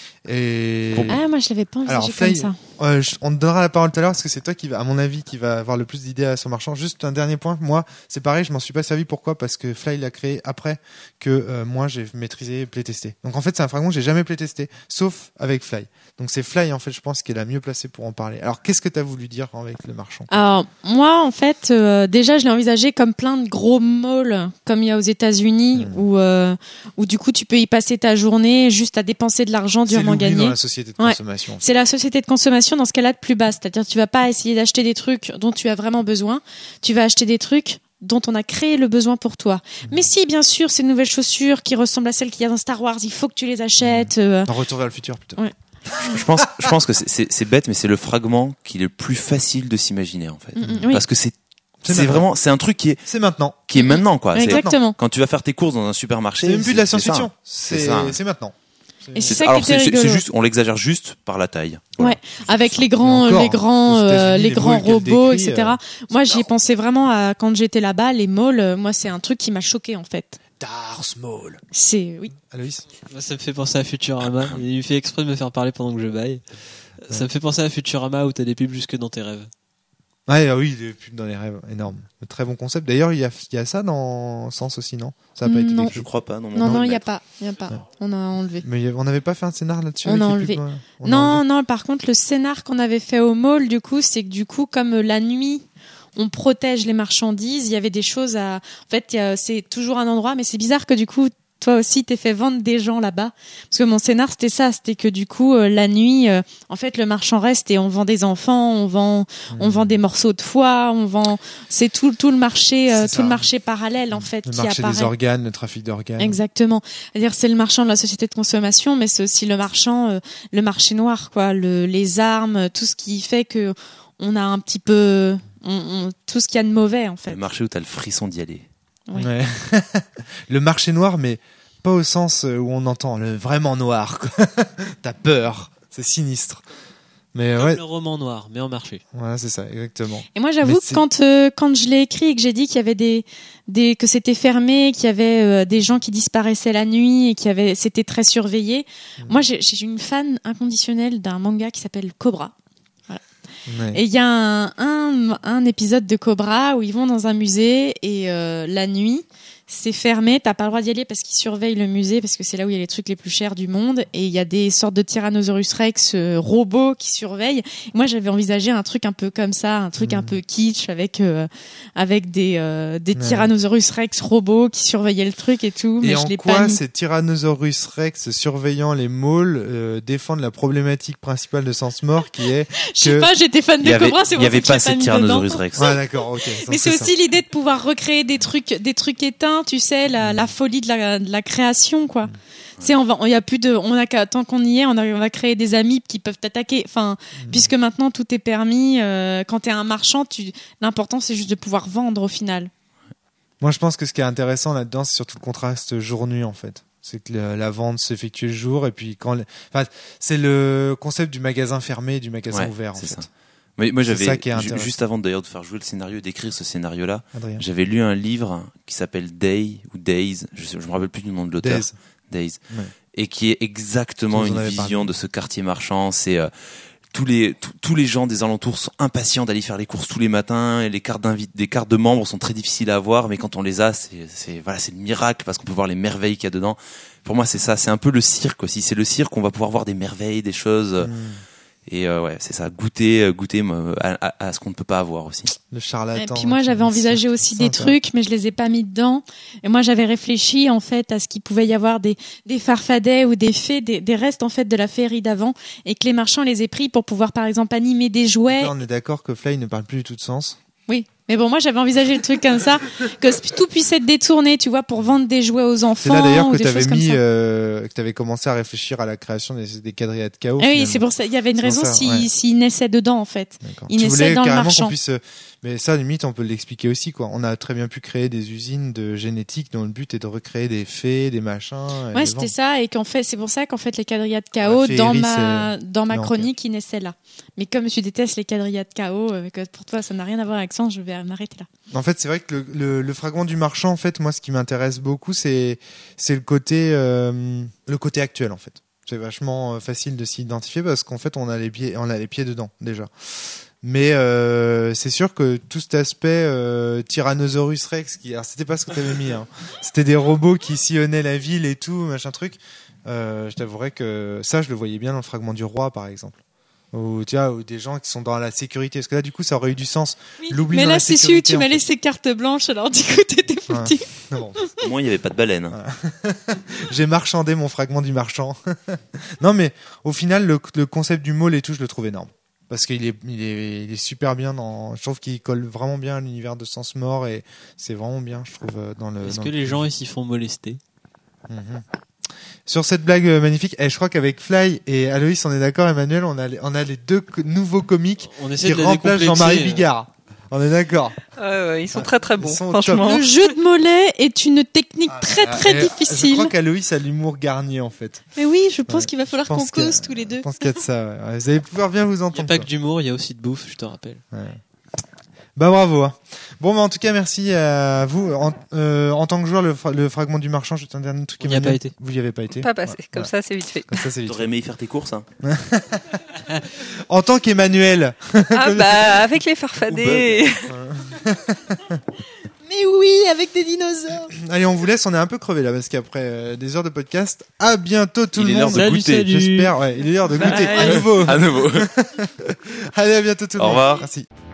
Et
Bon.
Ah, moi, je l'avais pas
Alors,
envisagé comme
Fly-
ça.
Euh, je- on te donnera la parole tout à l'heure parce que c'est toi qui va, à mon avis, qui va avoir le plus d'idées à son marchand. Juste un dernier point. Moi, c'est pareil, je m'en suis pas servi. Pourquoi? Parce que Fly l'a créé après que euh, moi j'ai maîtrisé et playtesté. Donc en fait, c'est un fragment que j'ai jamais playtesté, sauf avec Fly. Donc c'est Fly, en fait, je pense, qui est la mieux placée pour en parler. Alors, qu'est-ce que tu as voulu dire avec le marchand?
Alors, moi, en fait, euh, déjà, je l'ai envisagé comme plein de gros malls, comme il y a aux États-Unis,
Mmh.
où, euh, où du coup, tu peux y passer ta journée juste à dépenser de l'argent
C'est
durement
l'oubli
gagné.
dans la société de
Ouais.
consommation.
C'est la société de consommation dans ce cas-là de plus basse. C'est-à-dire, tu vas pas essayer d'acheter des trucs dont tu as vraiment besoin. Tu vas acheter des trucs dont on a créé le besoin pour toi. Mais si, bien sûr, ces nouvelles chaussures qui ressemblent à celles qu'il y a dans Star Wars, il faut que tu les achètes. euh,
En retour vers le futur, plutôt.
Ouais.
Je pense, je pense que c'est- c'est c'est bête, mais c'est le fragment qui est le plus facile de s'imaginer, en fait.
mm, mm, oui,
Parce que c'est
C'est
c'est
maintenant.
vraiment, c'est un truc qui est,
C'est maintenant.
qui est maintenant, quoi. C'est-
exactement.
Quand tu vas faire tes courses dans un supermarché.
C'est même plus de la
c'est ça.
science-fiction.
C'est
C'est,
ça.
c'est maintenant.
Et c'est
C'est-
ça qui
alors
était
c'est c'est-
rigolo.
c'est juste, on l'exagère juste par la taille. Voilà.
Ouais, avec les grands,
Et encore,
les grands,
aux
euh,
États-Unis,
les
les
grands
malls qu'elle
robots,
décrit,
et cetera.
euh,
Moi, j'y ai pensé vraiment à quand j'étais là-bas, les malls. euh, Moi, c'est un truc qui m'a choqué en fait.
Darth Maul.
C'est oui.
Aloïs?
Moi, ça me fait penser à Futurama. Il fait exprès de me faire parler pendant que je baille. Ça me fait penser à Futurama où t'as des pubs jusque dans tes rêves.
Ouais, ah oui, les pubs dans les rêves, énorme. Très bon concept. D'ailleurs, il y a, il y a ça dans Sens aussi, non? Ça a pas été
Non.
décrit.
Je crois pas. Non,
Non, non, il y a
mais-
pas, il y a pas.
Ouais.
On a enlevé.
Mais il y a- on n'avait pas fait un scénar là-dessus?
On
avec
a
les
enlevé.
pubs, ouais. On a
Non,
enlevé.
non. Par contre, le scénar qu'on avait fait au mall, du coup, c'est que du coup, comme euh, la nuit, on protège les marchandises. Il y avait des choses à. En fait, il y a- c'est toujours un endroit, mais c'est bizarre que du coup. Toi aussi, t'es fait vendre des gens là-bas. Parce que mon scénar, c'était ça. C'était que du coup, euh, la nuit, euh, en fait, le marchand reste et on vend des enfants, on vend, on vend des morceaux de foie, on vend. C'est tout, tout le marché, euh,
C'est
tout
ça.
le marché parallèle en fait
Le
qui
marché
apparaît.
des organes, le trafic d'organes.
Exactement. C'est-à-dire, c'est le marchand de la société de consommation, mais c'est aussi le marchand, euh, le marché noir, quoi. Le, les armes, tout ce qui fait que on a un petit peu, on, on- tout ce qu'il y a de mauvais en fait.
Le marché où t'as le frisson d'y aller.
Oui.
Ouais. Le marché noir, mais pas au sens où on entend le vraiment noir, quoi. T'as peur. C'est sinistre. Mais
Comme
ouais,
le roman noir, mais en marché.
voilà, c'est ça, exactement.
Et moi, j'avoue
Mais
que
c'est-
quand euh, quand je l'ai écrit et que j'ai dit qu'il y avait des des que c'était fermé, qu'il y avait euh, des gens qui disparaissaient la nuit et qu'il y avait c'était très surveillé.
Mm.
Moi, j'ai j'ai une fan inconditionnelle d'un manga qui s'appelle Cobra.
Ouais.
Et il y a un, un un épisode de Cobra où ils vont dans un musée et euh, la nuit, c'est fermé, t'as pas le droit d'y aller parce qu'ils surveillent le musée, parce que c'est là où il y a les trucs les plus chers du monde, et il y a des sortes de Tyrannosaurus Rex euh, robots qui surveillent. Moi, j'avais envisagé un truc un peu comme ça, un truc mmh. un peu kitsch avec euh, avec des euh, des ouais. Tyrannosaurus Rex robots qui surveillaient le truc et tout.
Et
mais
en
je l'ai
quoi
pas mis.
ces Tyrannosaurus Rex surveillant les malls euh, défendent la problématique principale de Sens-Mort, qui est
je sais
que...
pas, j'étais fan de Cobra, c'est
pour ça que j'ai pas mis dedans. Il y avait pas
ces
Tyrannosaurus Rex.
Ouais, d'accord, ok.
Mais c'est, c'est aussi l'idée de pouvoir recréer des trucs, des trucs éteints, tu sais, la, la folie de la, de la création, quoi. Tu sais, on va, on y a plus de, on a qu'à, tant qu'on y est, on, a, on va créer des amibes qui peuvent t'attaquer. Enfin, mmh. puisque maintenant tout est permis. Euh, quand t'es un marchand, tu, l'important c'est juste de pouvoir vendre au final.
Moi, je pense que ce qui est intéressant là-dedans, c'est surtout le contraste jour-nuit, en fait. C'est que la, la vente s'effectue le jour, et puis quand, les... enfin, c'est le concept du magasin fermé et du magasin
ouais,
ouvert, en fait.
Ça. Mais moi, j'avais,
ju-
juste avant d'ailleurs de faire jouer le scénario, d'écrire ce scénario-là,
Adrien.
J'avais lu un livre qui s'appelle Day ou Days, je, sais, je me rappelle plus du nom de l'auteur.
Days.
Days.
Ouais.
Et qui est exactement une vision
parlé.
de ce quartier marchand. C'est euh, tous les tous, tous les gens des alentours sont impatients d'aller faire les courses tous les matins, et les cartes d'invite, des cartes de membres sont très difficiles à avoir, mais quand on les a, c'est c'est voilà, c'est le miracle parce qu'on peut voir les merveilles qu'il y a dedans. Pour moi, c'est ça, c'est un peu le cirque aussi. C'est le cirque, on va pouvoir voir des merveilles, des choses.
Mmh.
Et euh, ouais, c'est ça, goûter, goûter à, à, à ce qu'on ne peut pas avoir aussi.
Le charlatan.
Et puis moi, j'avais envisagé aussi des trucs, mais je les ai pas mis dedans. Et moi, j'avais réfléchi en fait à ce qu'il pouvait y avoir des des farfadets ou des fées, des, des restes en fait de la féerie d'avant, et que les marchands les aient pris pour pouvoir par exemple animer des jouets.
Là, on est d'accord que Fly ne parle plus du tout de sens.
Oui. Mais bon, moi, j'avais envisagé le truc comme ça, que tout puisse être détourné, tu vois, pour vendre des jouets aux enfants.
C'est là d'ailleurs que
tu
avais mis, euh, que t'avais commencé à réfléchir à la création des, des quadrillas de chaos.
Ah oui, c'est pour ça. Il y avait une
c'est
raison
ça,
si,
ouais.
s'il naissait dedans, en fait.
D'accord.
Il
tu
naissait
voulais
dans le
carrément
marchand.
qu'on puisse, mais ça, limite, on peut l'expliquer aussi, quoi. On a très bien pu créer des usines de génétique dont le but est de recréer des fées, des machins.
Ouais, c'était ça, et qu'en fait, c'est pour ça qu'en fait, les quadrillas de chaos,
féerie,
dans ma, dans ma
non,
chronique, okay. ils naissaient là. Mais comme tu détestes les quadrillas de chaos, euh, que pour toi, ça n'a rien à voir avec ça, je vais m'arrêter là.
En fait, c'est vrai que le, le, le fragment du marchand, en fait, moi, ce qui m'intéresse beaucoup, c'est, c'est le côté, euh, le côté actuel, en fait. C'est vachement facile de s'identifier parce qu'en fait, on a les pieds, on a les pieds dedans, déjà. Mais euh, c'est sûr que tout cet aspect euh, Tyrannosaurus Rex, qui, alors c'était pas ce que t'avais mis, hein. C'était des robots qui sillonnaient la ville et tout, machin truc. Euh, je t'avouerais que ça, je le voyais bien dans le fragment du roi, par exemple. Ou tu vois, ou des gens qui sont dans la sécurité, parce que là, du coup, ça aurait eu du sens.
Oui,
L'oubli
mais
dans
là,
la
c'est sûr, tu m'as laissé carte blanche, alors du coup, t'étais foutu.
Ouais. Bon.
Au moins, il n'y avait pas de baleine.
Ouais. J'ai marchandé mon fragment du marchand. Non, mais au final, le, le concept du mall et tout, je le trouve énorme. Parce qu'il est, il est, il est super bien dans, je trouve qu'il colle vraiment bien à l'univers de Sens-Mort et c'est vraiment bien, je trouve, dans le.
Est-ce
dans
que
le...
les gens ici font molester?
Mm-hmm. Sur cette blague magnifique, eh, je crois qu'avec Fly et Aloïs, on est d'accord, Emmanuel, on a les, on a les deux co- nouveaux comiques
on essaie
qui
de
remplacent Jean-Marie Bigard. On est d'accord.
Euh, ouais, ils sont très très bons, franchement.
Top. Le jeu de mollets est une technique
ah,
très très
et
difficile.
Je crois qu'Aloïs a l'humour Garnier en fait.
Mais oui, je pense
ouais.
qu'il va falloir qu'on cause tous les deux.
Je pense qu'il y a de ça. Ouais. Vous allez pouvoir bien vous entendre.
Il n'y a pas que d'humour, il y a aussi de bouffe, je te rappelle.
Ouais. Bah bravo. Hein. Bon, bah en tout cas, merci à vous. En, euh, en tant que joueur, le, fra- le fragment du marchand, je te un dernier truc.
On n'y a pas été.
Vous n'y avez pas été.
Pas passé.
Ouais.
Comme
ouais.
ça, c'est vite fait.
Comme ça, c'est vite
T'aurais aimé y faire tes courses, hein.
En tant qu'Emmanuel.
Ah bah avec les farfadets.
Mais oui, avec des dinosaures.
Allez, on vous laisse. On est un peu crevé là parce qu'après euh, des heures de podcast, à bientôt tout
il
le
est
monde.
l'heure de goûter.
J'espère. Ouais, il est l'heure de goûter
Bye.
à nouveau.
À nouveau.
Allez, à bientôt tout le
Au
monde.
revoir.
Merci.